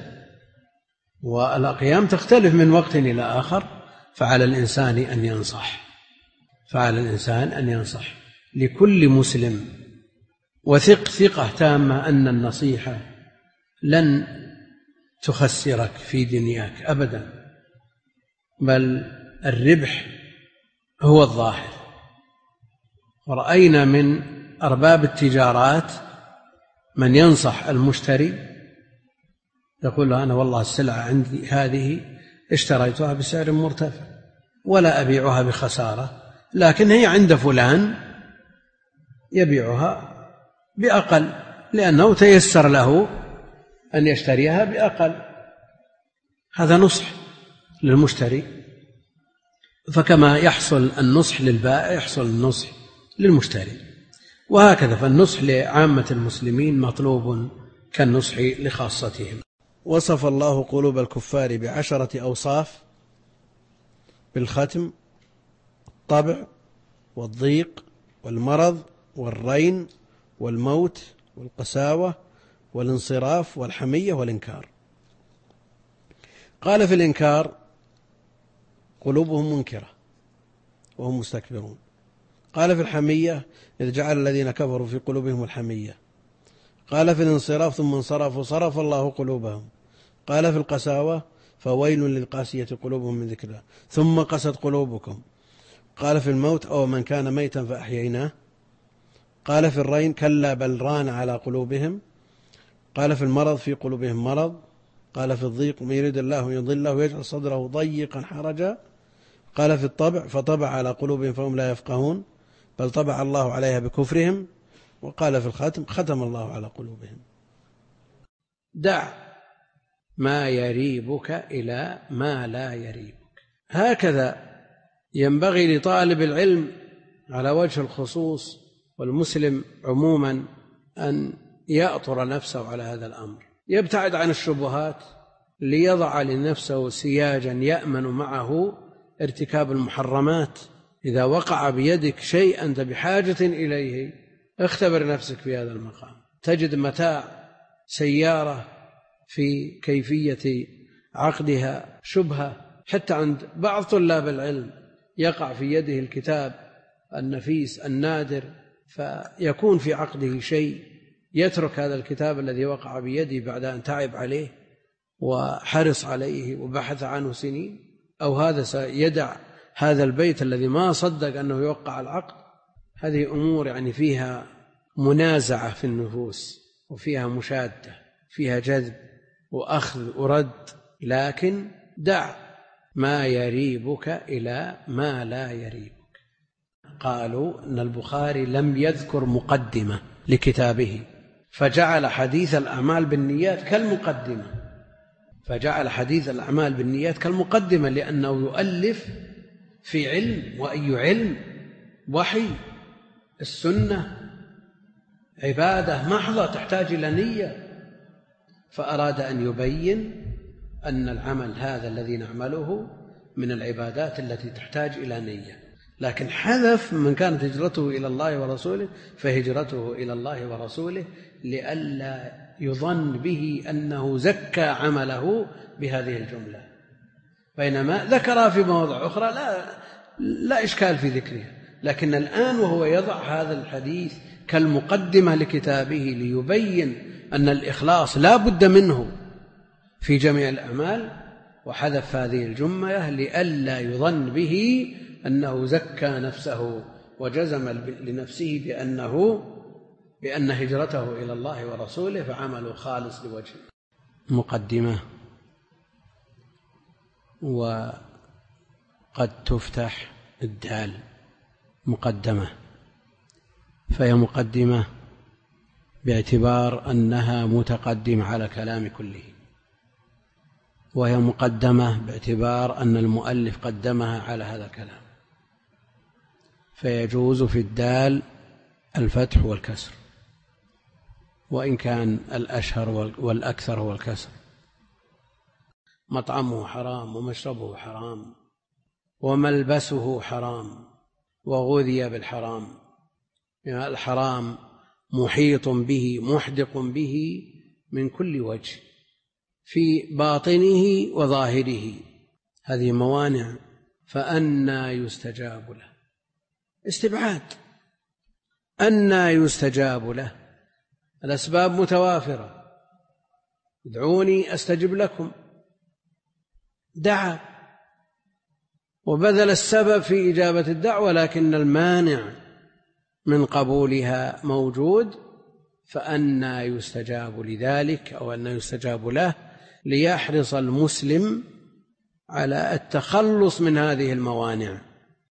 والأقيام تختلف من وقت إلى آخر. فعلى الإنسان أن ينصح، فعلى الإنسان أن ينصح لكل مسلم، وثق ثقة تامة أن النصيحة لن تخسرك في دنياك أبدا، بل الربح هو الظاهر. ورأينا من أرباب التجارات من ينصح المشتري يقول له أنا والله السلعة عندي هذه اشتريتها بسعر مرتفع ولا أبيعها بخسارة، لكن هي عند فلان يبيعها بأقل لأنه تيسر له أن يشتريها بأقل. هذا نصح للمشتري، فكما يحصل النصح للبائع يحصل النصح للمشتري، وهكذا فالنصح لعامة المسلمين مطلوب كالنصح لخاصتهم. وصف الله قلوب الكفار بعشرة أوصاف: بالختم، الطبع، والضيق، والمرض، والرين، والموت، والقساوة، والانصراف، والحمية، والإنكار. قال في الإنكار: قلوبهم منكرة وهم مستكبرون. قال في الحمية: إذ جعل الذين كفروا في قلوبهم الحمية. قال في الانصراف: ثم انصرفوا صرف الله قلوبهم. قال في القساوة: فويل للقاسية قلوبهم من ذكر الله ثم قست قلوبكم. قال في الموت: أو من كان ميتا فأحييناه. قال في الرين: كلا بل ران على قلوبهم. قال في المرض: في قلوبهم مرض. قال في الضيق: من يريد الله يضله ويجعل صدره ضيقا حرجا. قال في الطبع: فطبع على قلوبهم فهم لا يفقهون بل طبع الله عليها بكفرهم. وقال في الختم: ختم الله على قلوبهم. دع ما يريبك إلى ما لا يريبك. هكذا ينبغي لطالب العلم على وجه الخصوص والمسلم عموما أن يأطر نفسه على هذا الأمر، يبتعد عن الشبهات ليضع لنفسه سياجا يأمن معه ارتكاب المحرمات. إذا وقع بيدك شيء أنت بحاجة إليه اختبر نفسك في هذا المقام. تجد متاع سيارة في كيفية عقدها شبهة، حتى عند بعض طلاب العلم يقع في يده الكتاب النفيس النادر فيكون في عقده شيء، يترك هذا الكتاب الذي وقع بيده بعد أن تعب عليه وحرص عليه وبحث عنه سنين، أو هذا سيدع هذا البيت الذي ما صدق أنه يوقع العقد. هذه أمور يعني فيها منازعة في النفوس وفيها مشادة، فيها جذب وأخذ ورد. لكن دع ما يريبك إلى ما لا يريبك. قالوا أن البخاري لم يذكر مقدمة لكتابه فجعل حديث الأعمال بالنيات كالمقدمة فجعل حديث الأعمال بالنيات كالمقدمة لأنه يؤلف في علم، وأي علم؟ وحي. السنة عبادة محضة تحتاج إلى نية، فأراد أن يبين أن العمل هذا الذي نعمله من العبادات التي تحتاج إلى نية. لكن حذف من كانت هجرته إلى الله ورسوله فهجرته إلى الله ورسوله لئلا يظن به أنه زكى عمله بهذه الجملة، بينما ذكرها في مواضع أخرى لا, لا إشكال في ذكرها. لكن الآن وهو يضع هذا الحديث كالمقدمة لكتابه ليبين أن الإخلاص لا بد منه في جميع الأعمال، وحذف هذه الجملة لئلا يظن به أنه زكى نفسه وجزم لنفسه بأنه بأن هجرته إلى الله ورسوله فعمله خالص لوجهه. مقدمة. وقد تفتح الدال مقدمة، فهي مقدمة باعتبار أنها متقدمة على كلام كله، وهي مقدمة باعتبار أن المؤلف قدمها على هذا الكلام، فيجوز في الدال الفتح والكسر، وإن كان الأشهر والأكثر هو الكسر. مطعمه حرام ومشربه حرام وملبسه حرام وغذي بالحرام، يعني الحرام محيط به محدق به من كل وجه في باطنه وظاهره، هذه موانع، فأنى يستجاب له، استبعاد، أنى يستجاب له. الأسباب متوافرة، ادعوني أستجب لكم، دعا وبذل السبب في إجابة الدعوة، لكن المانع من قبولها موجود، فأنى يستجاب لذلك أو أنى يستجاب له، ليحرص المسلم على التخلص من هذه الموانع